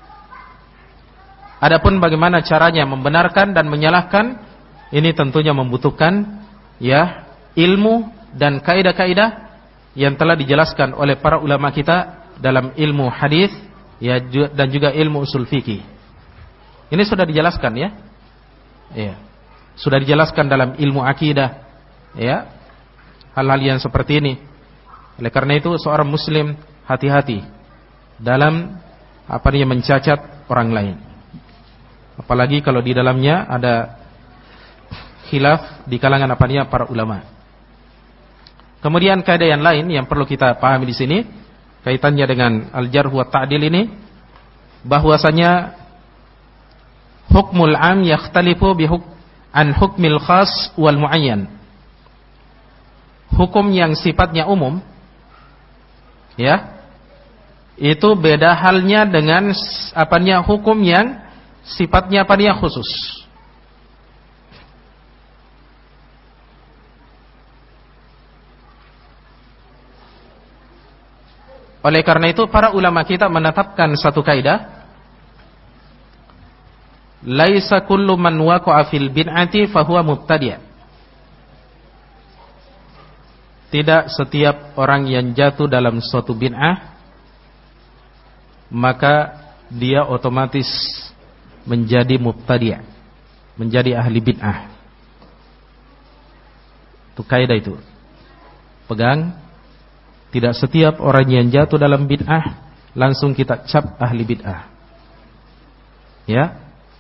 Adapun bagaimana caranya membenarkan dan menyalahkan, ini tentunya membutuhkan ya ilmu dan kaidah-kaidah yang telah dijelaskan oleh para ulama kita dalam ilmu hadis ya dan juga ilmu usul fikih. Ini sudah dijelaskan ya. Ya. Sudah dijelaskan dalam ilmu akidah ya. Hal-hal yang seperti ini. Oleh karena itu seorang muslim hati-hati dalam apa yang mencacat orang lain. Apalagi kalau di dalamnya ada khilaf di kalangan apa namanya para ulama. Kemudian kaidah yang lain yang perlu kita pahami di sini kaitannya dengan al-jarh wa ta'dil ini, bahwasanya hukmul 'am yakhtalifu bi huk an hukmil khas wal muayyan. Hukum yang sifatnya umum ya, itu beda halnya dengan apanya hukum yang sifatnya apa dia khusus. Oleh karena itu para ulama kita menetapkan satu kaidah, laisa kullu man waqa'a fil bid'ati fahuwa mubtadi'. Tidak setiap orang yang jatuh dalam suatu bid'ah maka dia otomatis menjadi mubtadi', menjadi ahli bid'ah. Itu kaidah itu. Pegang. Tidak setiap orang yang jatuh dalam bid'ah langsung kita cap ahli bid'ah. Ya.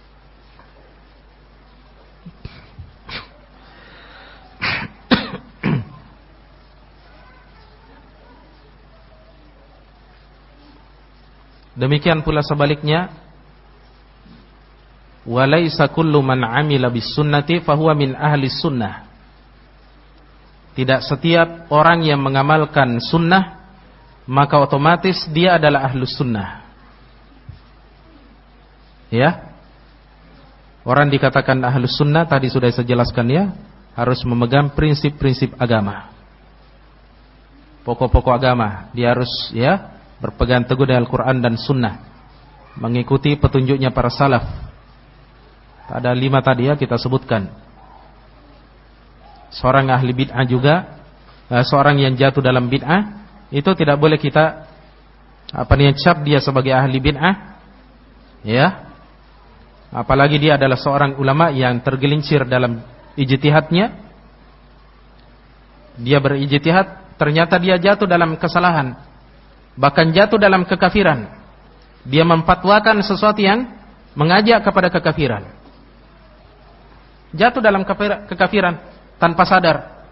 Demikian pula sebaliknya, walaisa kullu man 'amila bis sunnati fahuwa min ahli sunnah. Tidak setiap orang yang mengamalkan sunnah maka otomatis dia adalah ahlus sunnah. Ya. Orang dikatakan ahlus sunnah tadi sudah saya jelaskan ya, harus memegang prinsip-prinsip agama. Pokok-pokok agama, dia harus ya berpegang teguh dengan Al-Qur'an dan sunnah, mengikuti petunjuknya para salaf. Ada lima tadi ya kita sebutkan. Seorang ahli bid'ah juga, seorang yang jatuh dalam bid'ah itu tidak boleh kita apa nih cap dia sebagai ahli bid'ah, ya. Apalagi dia adalah seorang ulama yang tergelincir dalam ijtihadnya. Dia berijtihad, ternyata dia jatuh dalam kesalahan, bahkan jatuh dalam kekafiran. Dia memfatwakan sesuatu yang mengajak kepada kekafiran. Jatuh dalam kekafiran tanpa sadar.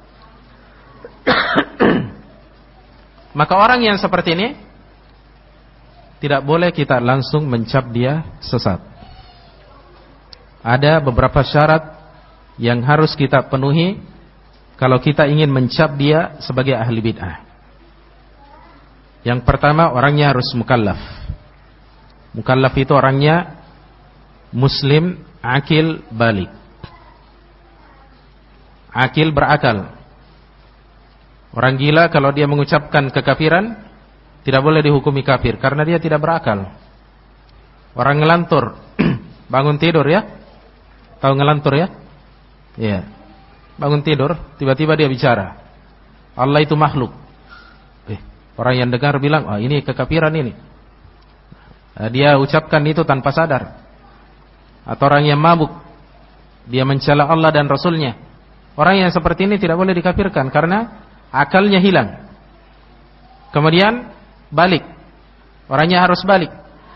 Maka orang yang seperti ini tidak boleh kita langsung mencap dia sesat. Ada beberapa syarat yang harus kita penuhi kalau kita ingin mencap dia sebagai ahli bid'ah. Yang pertama, orangnya harus mukallaf. Mukallaf itu orangnya muslim, akil, balik. Akil, berakal. Orang gila kalau dia mengucapkan kekafiran tidak boleh dihukumi kafir karena dia tidak berakal. Orang ngelantur bangun tidur ya. Tahu ngelantur ya? Iya. Bangun tidur, tiba-tiba dia bicara, Allah itu makhluk. Eh, orang yang dengar bilang, "Oh, ini kekafiran ini." Nah, dia ucapkan itu tanpa sadar. Atau orang yang mabuk, dia mencela Allah dan Rasulnya. Orang yang seperti ini tidak boleh dikafirkan karena akalnya hilang. Kemudian balik. Orangnya harus balik.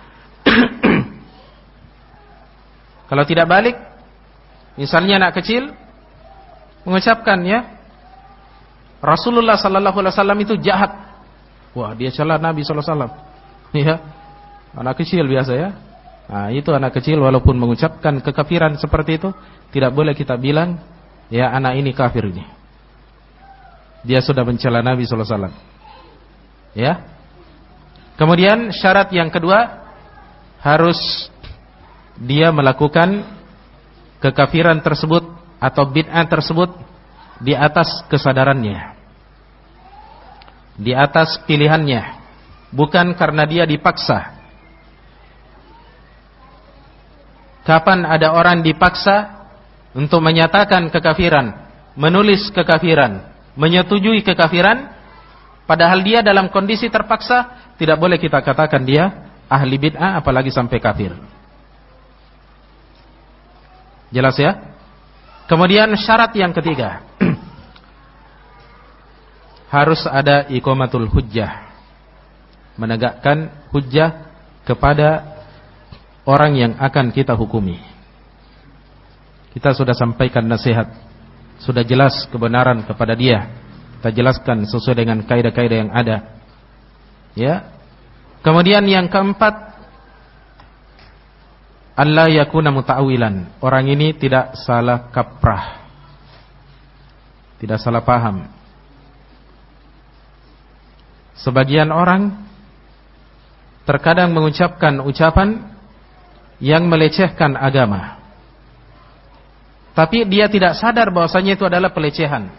Kalau tidak balik, misalnya anak kecil mengucapkan ya, Rasulullah sallallahu alaihi wasallam itu jahat. Wah, dia celah Nabi sallallahu alaihi wasallam. Ya. Anak kecil biasa ya. Nah, itu anak kecil walaupun mengucapkan kekafiran seperti itu, tidak boleh kita bilang ya anak ini kafir ini. Dia sudah mencela Nabi sallallahu alaihi wasallam. Ya. Kemudian syarat yang kedua, harus dia melakukan kekafiran tersebut atau bid'ah tersebut di atas kesadarannya, di atas pilihannya, bukan karena dia dipaksa. Kapan ada orang dipaksa untuk menyatakan kekafiran, menulis kekafiran, menyetujui kekafiran, padahal dia dalam kondisi terpaksa, tidak boleh kita katakan dia ahli bid'ah apalagi sampai kafir. Jelas ya? Kemudian syarat yang ketiga, harus ada iqamatul hujjah, menegakkan hujjah kepada orang yang akan kita hukumi. Kita sudah sampaikan nasihat, sudah jelas kebenaran kepada dia, kita jelaskan sesuai dengan kaidah-kaidah yang ada. Ya. Kemudian yang keempat, Allah yakuna muta'awilan. Orang ini tidak salah kaprah, tidak salah paham. Sebagian orang terkadang mengucapkan ucapan yang melecehkan agama, tapi dia tidak sadar bahwasanya itu adalah pelecehan.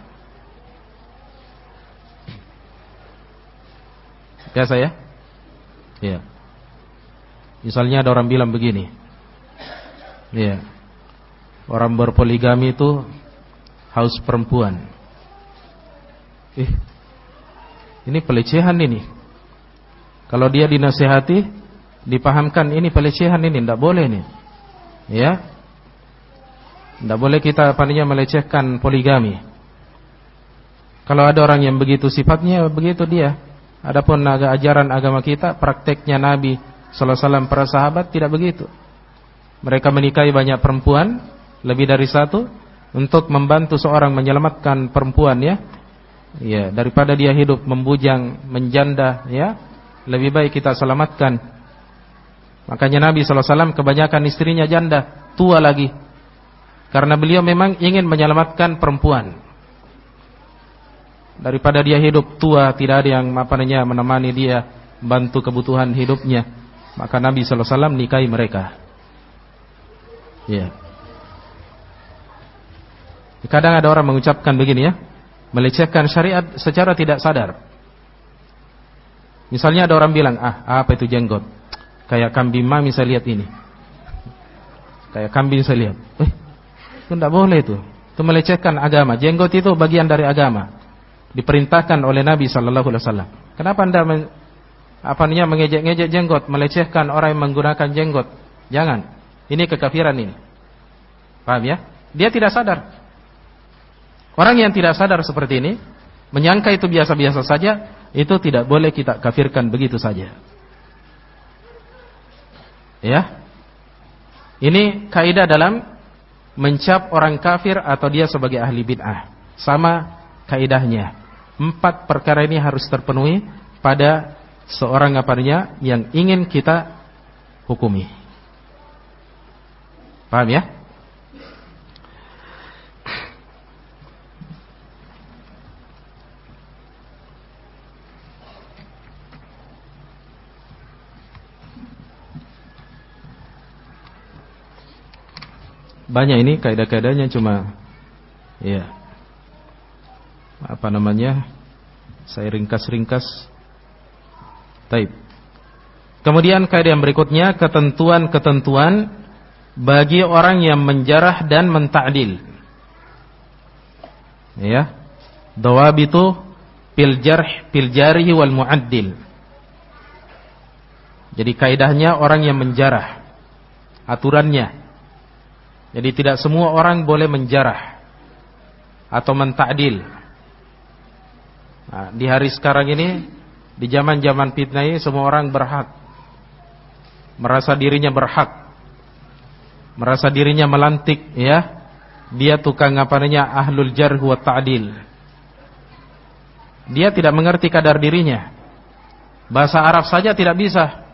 Biasa ya? Iya. Misalnya ada orang bilang begini, iya, orang berpoligami itu haus perempuan. Eh, ini pelecehan ini. Kalau dia dinasihati, dipahamkan ini pelecehan ini, tidak boleh nih, ya, tidak boleh kita apa namanya melecehkan poligami. Kalau ada orang yang begitu sifatnya, begitu dia. Adapun ajaran agama kita, prakteknya Nabi Sallallahu Alaihi Wasallam, para sahabat tidak begitu. Mereka menikahi banyak perempuan, lebih dari satu, untuk membantu seorang menyelamatkan perempuan, ya, ya, daripada dia hidup membujang, menjanda, ya, lebih baik kita selamatkan. Makanya Nabi Sallallahu Alaihi Wasallam kebanyakan istrinya janda, tua lagi, karena beliau memang ingin menyelamatkan perempuan. Daripada dia hidup tua, tidak ada yang apa namanya menemani dia, bantu kebutuhan hidupnya, maka Nabi Sallallahu Alaihi Wasallam nikahi mereka. Ya. Kadang ada orang mengucapkan begini, ya, melecehkan syariat secara tidak sadar. Misalnya ada orang bilang, ah, apa itu jenggot? Kayak kambing mami saya lihat ini. Kayak kambing saya lihat. Eh, itu tidak boleh itu. Itu melecehkan agama. Jenggot itu bagian dari agama. Diperintahkan oleh Nabi Sallallahu Alaihi Wasallam. Kenapa anda men, apa namanya mengejek-ngejek jenggot, melecehkan orang yang menggunakan jenggot? Jangan. Ini kekafiran ini. Paham ya? Dia tidak sadar. Orang yang tidak sadar seperti ini, menyangka itu biasa-biasa saja, itu tidak boleh kita kafirkan begitu saja. Ya. Ini kaidah dalam mencap orang kafir atau dia sebagai ahli bid'ah. Sama kaidahnya. Empat perkara ini harus terpenuhi pada seorang apanya yang ingin kita hukumi. Paham ya? Banyak ini kaidah-kaidahnya, cuma ya, apa namanya, saya ringkas-ringkas. Taib. Kemudian kaidah yang berikutnya, ketentuan-ketentuan bagi orang yang menjarah dan menta'dil. Ya. Dawabitu fil jarh fil jarih wal mu'addil. Jadi kaidahnya orang yang menjarah, aturannya. Jadi tidak semua orang boleh menjarah atau menta'dil. Nah, di hari sekarang ini, di zaman-zaman fitnah ini, semua orang berhak, merasa dirinya berhak, merasa dirinya melantik, ya. Dia tukang apa namanya ahlul jarh wa ta'dil. Dia tidak mengerti kadar dirinya. Bahasa Arab saja tidak bisa.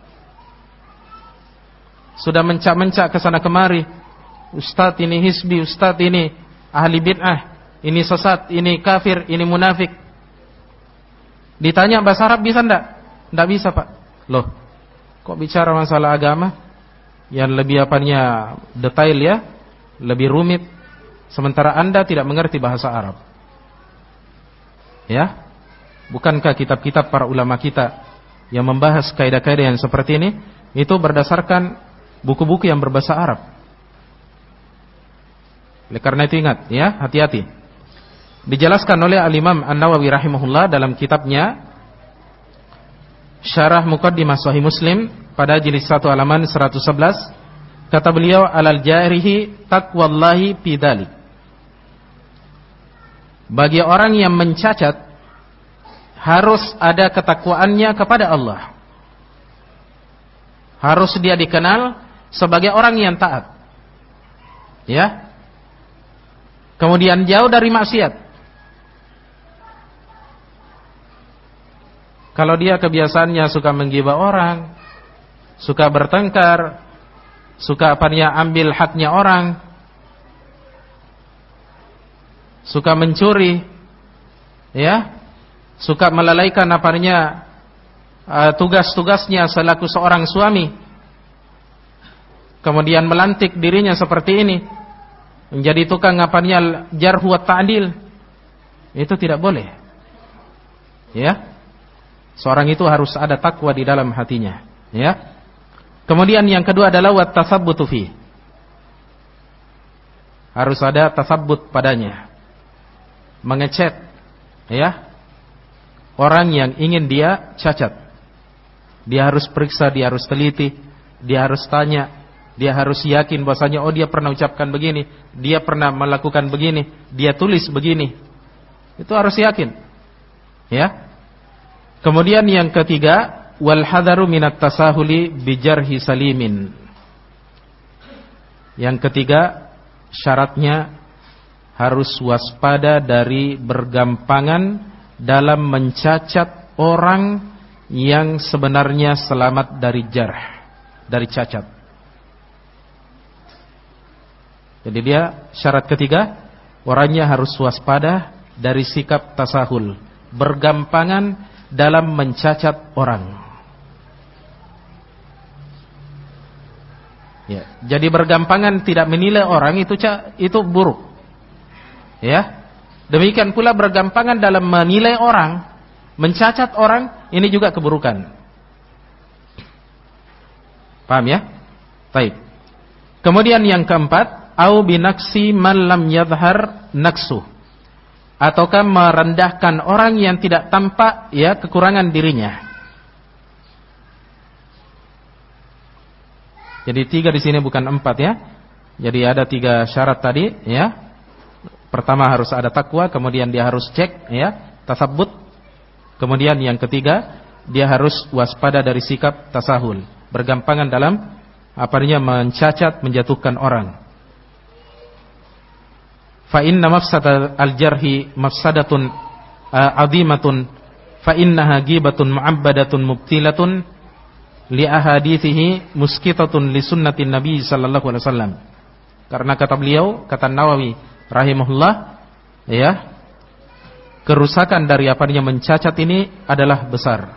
Sudah mencak-mencak ke sana kemari. Ustaz ini hizbi, ustaz ini ahli bid'ah, ini sesat, ini kafir, ini munafik. Ditanya bahasa Arab bisa enggak? Enggak bisa, Pak. Loh, kok bicara masalah agama yang lebih apanya detail, ya, lebih rumit, sementara Anda tidak mengerti bahasa Arab. Ya? Bukankah kitab-kitab para ulama kita yang membahas kaidah-kaidah yang seperti ini itu berdasarkan buku-buku yang berbahasa Arab? Oleh karena itu ingat, ya, hati-hati. Dijelaskan oleh Al-Imam An-Nawawi rahimahullah dalam kitabnya Syarah Muqaddimah Sahih Muslim pada jilid satu halaman seratus sebelas, kata beliau, alal jarihi taqwallahi bidalik. Bagi orang yang mencacat harus ada ketakwaannya kepada Allah. Harus dia dikenal sebagai orang yang taat. Ya. Kemudian jauh dari maksiat. Kalau dia kebiasaannya suka menggibah orang, suka bertengkar, suka apanya ambil haknya orang, suka mencuri, ya, suka melalaikan apanya uh, tugas-tugasnya selaku seorang suami, kemudian melantik dirinya seperti ini, menjadi tukang apanya jarh wa ta'dil, itu tidak boleh. Ya. Seorang itu harus ada takwa di dalam hatinya, ya. Kemudian yang kedua adalah wat tasabbutu fi. Harus ada tasabbut padanya. Mengecek, ya, orang yang ingin dia cacat. Dia harus periksa, dia harus teliti, dia harus tanya, dia harus yakin bahwasanya oh dia pernah ucapkan begini, dia pernah melakukan begini, dia tulis begini. Itu harus yakin. Ya. Kemudian yang ketiga, wal hadaru minat tasahuli bijarhi salimin. Yang ketiga, syaratnya harus waspada dari bergampangan dalam mencacat orang yang sebenarnya selamat dari jarh, dari cacat. Jadi dia syarat ketiga, orangnya harus waspada dari sikap tasahul, bergampangan dalam mencacat orang. Ya, jadi bergampangan tidak menilai orang itu itu buruk. Ya. Demikian pula bergampangan dalam menilai orang, mencacat orang, ini juga keburukan. Paham ya? Baik. Kemudian yang keempat, au binaksi man lam yadhhar naksu. Ataukah merendahkan orang yang tidak tampak ya kekurangan dirinya. Jadi tiga di sini bukan empat ya. Jadi ada tiga syarat tadi ya. Pertama harus ada takwa, kemudian dia harus cek ya, tasabbut. Kemudian yang ketiga, dia harus waspada dari sikap tasahul, bergampangan dalam apanya mencacat, menjatuhkan orang. Fa inna mafsada al-jarhi mafsadatun azimatun fa innaha ghibatun mu'abbadatun mubtilatun li ahadithihi muskitatun li sunnatin nabi sallallahu alaihi wasallam. Karena kata beliau, kata Nawawi rahimahullah, ya, kerusakan dari apanya mencacat ini adalah besar.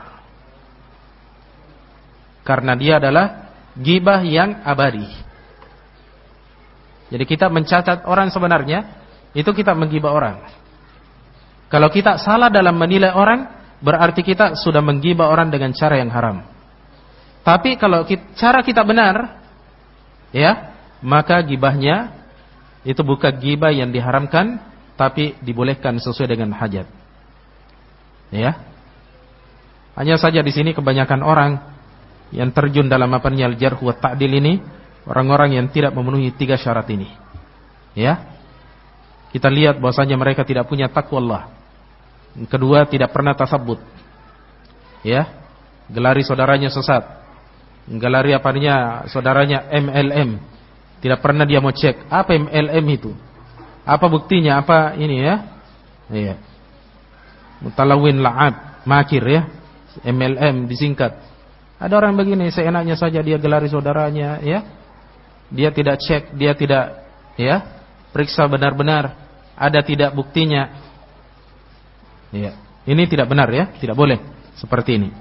Karena dia adalah ghibah yang abadi. Jadi kita mencacat orang sebenarnya itu kita menggibah orang. Kalau kita salah dalam menilai orang, berarti kita sudah menggibah orang dengan cara yang haram. Tapi kalau kita, cara kita benar, ya, maka gibahnya itu bukan gibah yang diharamkan, tapi dibolehkan sesuai dengan hajat. Ya. Hanya saja di sini kebanyakan orang yang terjun dalam apanya al-jarh wa ta'dil ini, orang-orang yang tidak memenuhi tiga syarat ini. Ya. Kita lihat bahwasanya mereka tidak punya takwa Allah. Yang kedua, tidak pernah tasabbut. Ya. Gelari saudaranya sesat. Gelari apanya saudaranya M L M. Tidak pernah dia mau cek apa M L M itu. Apa buktinya? Apa ini ya? Iya. Mutalawin la'ab, makir ya. M L M disingkat. Ada orang begini, seenaknya saja dia gelari saudaranya ya. Dia tidak cek, dia tidak ya, periksa benar-benar ada tidak buktinya. Iya. Ini tidak benar ya, tidak boleh seperti ini.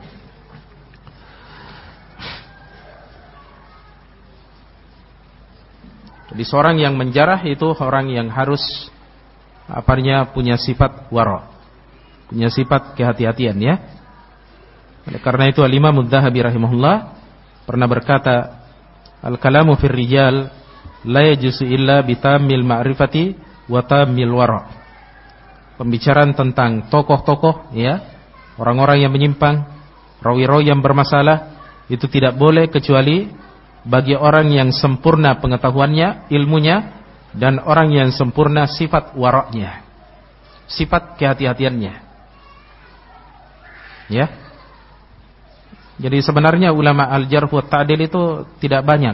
Jadi seorang yang menjarah itu orang yang harus apanya punya sifat wara, punya sifat kehati-hatian ya. Karena itu Al-Imam Adz-Dzahabi rahimahullah pernah berkata, al-kalamu fir rijal la yajuzu illa bitamil ma'rifati wa tamil wara. Pembicaraan tentang tokoh-tokoh ya, orang-orang yang menyimpang, rawi-rawi yang bermasalah, itu tidak boleh kecuali bagi orang yang sempurna pengetahuannya, ilmunya, dan orang yang sempurna sifat waraknya, sifat kehati-hatiannya. Ya. Jadi sebenarnya ulama al-jarh wa ta'dil itu tidak banyak.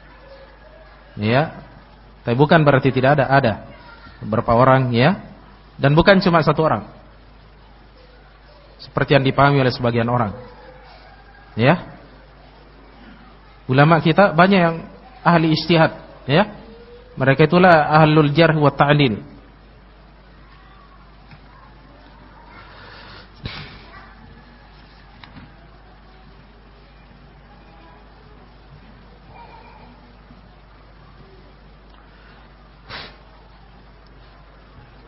Ya. Tapi bukan berarti tidak ada, ada beberapa orang ya. Dan bukan cuma satu orang. Seperti yang dipahami oleh sebagian orang. Ya. Ulama kita banyak yang ahli ijtihad, ya. Mereka itulah ahlul jarh wa ta'dil.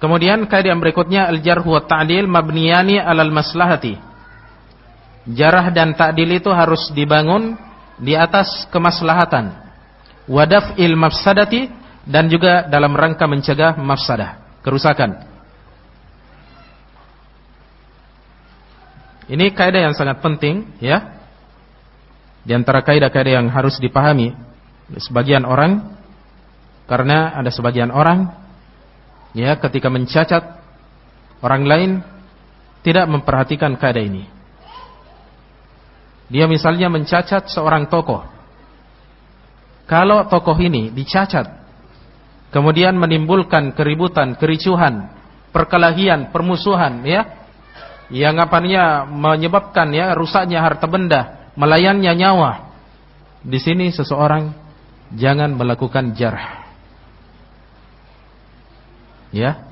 Kemudian kaidah yang berikutnya al-jarh wa ta'dil mabniyani 'alal maslahati. Jarah dan ta'dil itu harus dibangun di atas kemaslahatan. Wa daf'il mafsadati, dan juga dalam rangka mencegah mafsadah, kerusakan. Ini kaidah yang sangat penting, ya. Di antara kaidah-kaidah yang harus dipahami sebagian orang, karena ada sebagian orang, ya, ketika mencacat orang lain tidak memperhatikan kaidah ini. Dia misalnya mencacat seorang tokoh. Kalau tokoh ini dicacat, kemudian menimbulkan keributan, kericuhan, perkelahian, permusuhan, ya, yang apanya menyebabkan, ya, rusaknya harta benda, melayangnya nyawa. Di sini seseorang jangan melakukan jarh. Ya.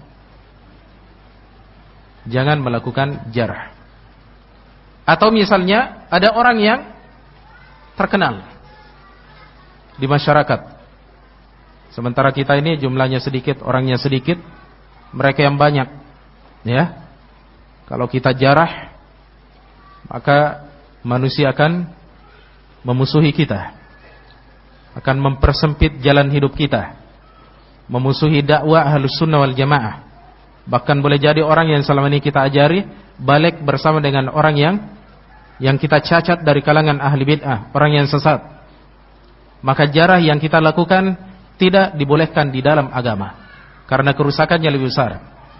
Jangan melakukan jarh. Atau misalnya ada orang yang terkenal di masyarakat, sementara kita ini jumlahnya sedikit, orangnya sedikit, mereka yang banyak, ya. Kalau kita jarah, maka manusia akan memusuhi kita, akan mempersempit jalan hidup kita, memusuhi dakwah Ahlus Sunnah wal Jamaah. Bahkan boleh jadi orang yang selama ini kita ajari balik bersama dengan orang yang yang kita cacat dari kalangan ahli bid'ah, orang yang sesat. Maka jarah yang kita lakukan tidak dibolehkan di dalam agama, karena kerusakannya lebih besar.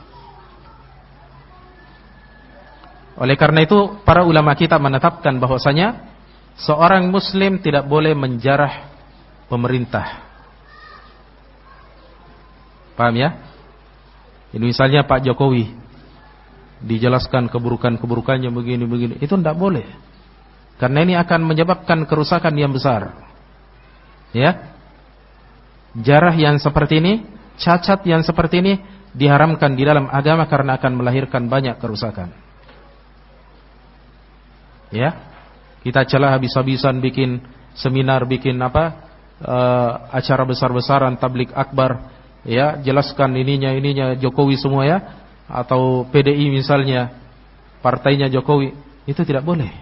Oleh karena itu para ulama kita menetapkan bahwasanya seorang muslim tidak boleh menjarah pemerintah. Paham, ya? Ini misalnya Pak Jokowi dijelaskan keburukan-keburukannya begini-begini, itu tidak boleh, karena ini akan menyebabkan kerusakan yang besar. Ya, jarah yang seperti ini, cacat yang seperti ini diharamkan di dalam agama karena akan melahirkan banyak kerusakan. Ya, kita celah habis-habisan bikin seminar, bikin apa, uh, acara besar-besaran, tablik akbar, ya, jelaskan ininya ininya Jokowi semua, ya, atau P D I misalnya, partainya Jokowi, itu tidak boleh.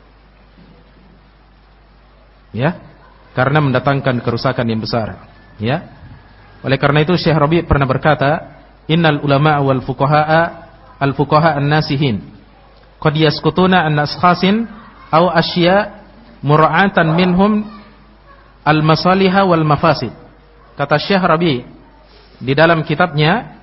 Ya, karena mendatangkan kerusakan yang besar. Ya, oleh karena itu Syekh Rabi' pernah berkata, innal ulama wal fuqaha al fuqaha an-nasihin qad yaskutuna an ashkhasin aw asya mura'atan minhum al masaliha wal mafasid. Kata Syekh Rabi' di dalam kitabnya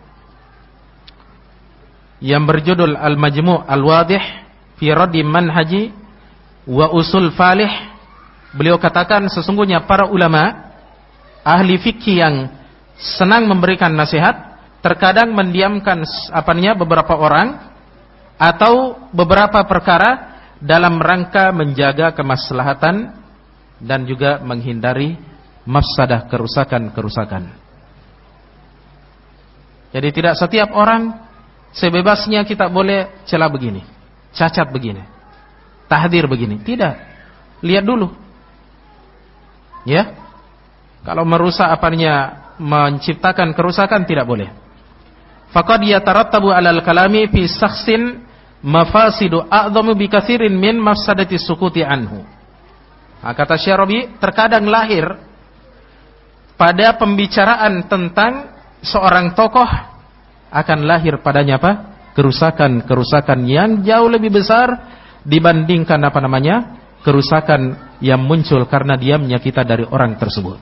yang berjudul Al-Majmu' Al-Wadih fi Raddi Manhaji wa Usul Falih, beliau katakan sesungguhnya para ulama ahli fikih yang senang memberikan nasihat terkadang mendiamkan apanya beberapa orang atau beberapa perkara dalam rangka menjaga kemaslahatan dan juga menghindari mafsadah, kerusakan-kerusakan. Jadi tidak setiap orang sebebasnya kita boleh celah begini, cacat begini, tahdir begini. Tidak. Lihat dulu. Ya. Kalau merusak apanya, menciptakan kerusakan, tidak boleh. Faqad yatarattabu 'alal kalami fi shakhsin mafasidu a'dhamu bi katsirin min mafsadati sukuti anhu. Nah, kata Syekh Rabi', terkadang lahir pada pembicaraan tentang seorang tokoh akan lahir padanya apa? Kerusakan-kerusakan yang jauh lebih besar dibandingkan apa namanya? Kerusakan yang muncul karena diamnya kita dari orang tersebut.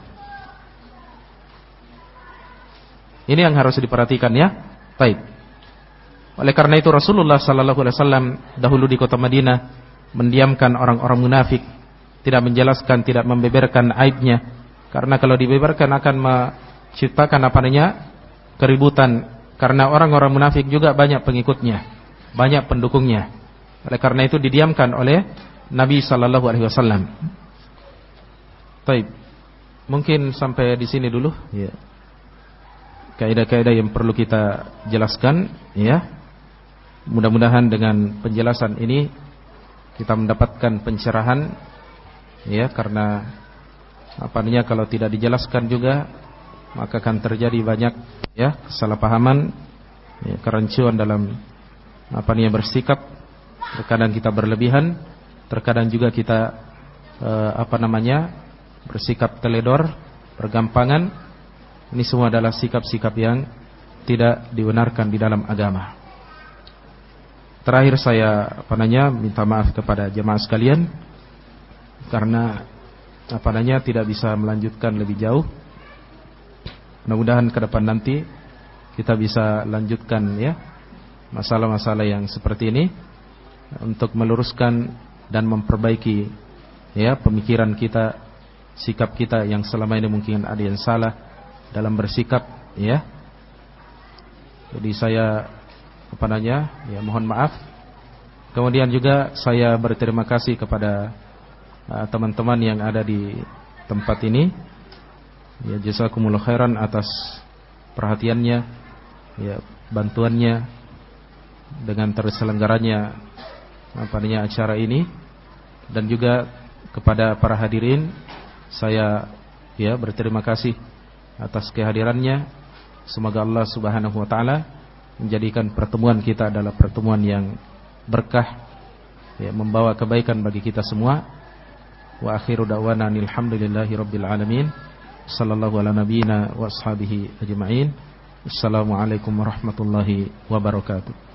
Ini yang harus diperhatikan, ya. Baik. Oleh karena itu Rasulullah sallallahu alaihi wasallam dahulu di kota Madinah mendiamkan orang-orang munafik, tidak menjelaskan, tidak membeberkan aibnya, karena kalau dibeberkan akan menciptakan apa namanya? Keributan, karena orang-orang munafik juga banyak pengikutnya, banyak pendukungnya. Oleh karena itu didiamkan oleh Nabi sallallahu alaihi wasallam. Baik. Mungkin sampai di sini dulu, ya. Kaidah-kaidah yang perlu kita jelaskan, ya. Mudah-mudahan dengan penjelasan ini kita mendapatkan pencerahan, ya, karena apa namanya, kalau tidak dijelaskan juga maka akan terjadi banyak, ya, kesalahpahaman ya, kerancuan dalam apa namanya bersikap. Terkadang kita berlebihan, terkadang juga kita eh, apa namanya bersikap teledor, bergampangan. Ini semua adalah sikap-sikap yang tidak dibenarkan di dalam agama. Terakhir saya apa namanya minta maaf kepada jemaah sekalian karena apa namanya tidak bisa melanjutkan lebih jauh. Mudah-mudahan ke depan nanti kita bisa lanjutkan ya masalah-masalah yang seperti ini untuk meluruskan dan memperbaiki ya pemikiran kita, sikap kita yang selama ini mungkin ada yang salah dalam bersikap ya. Jadi saya apa namanya ya mohon maaf. Kemudian juga saya berterima kasih kepada uh, teman-teman yang ada di tempat ini. Ya jazakumullah khairan atas perhatiannya, ya bantuannya dengan terselenggaranya apa namanya acara ini, dan juga kepada para hadirin saya ya berterima kasih atas kehadirannya. Semoga Allah Subhanahu wa taala menjadikan pertemuan kita adalah pertemuan yang berkah ya, membawa kebaikan bagi kita semua. Wa akhiru da'wana alhamdulillahi rabbil alamin. Sallallahu ala nabiyyina wa ashabihi ajma'in. Assalamualaikum warahmatullahi wabarakatuh.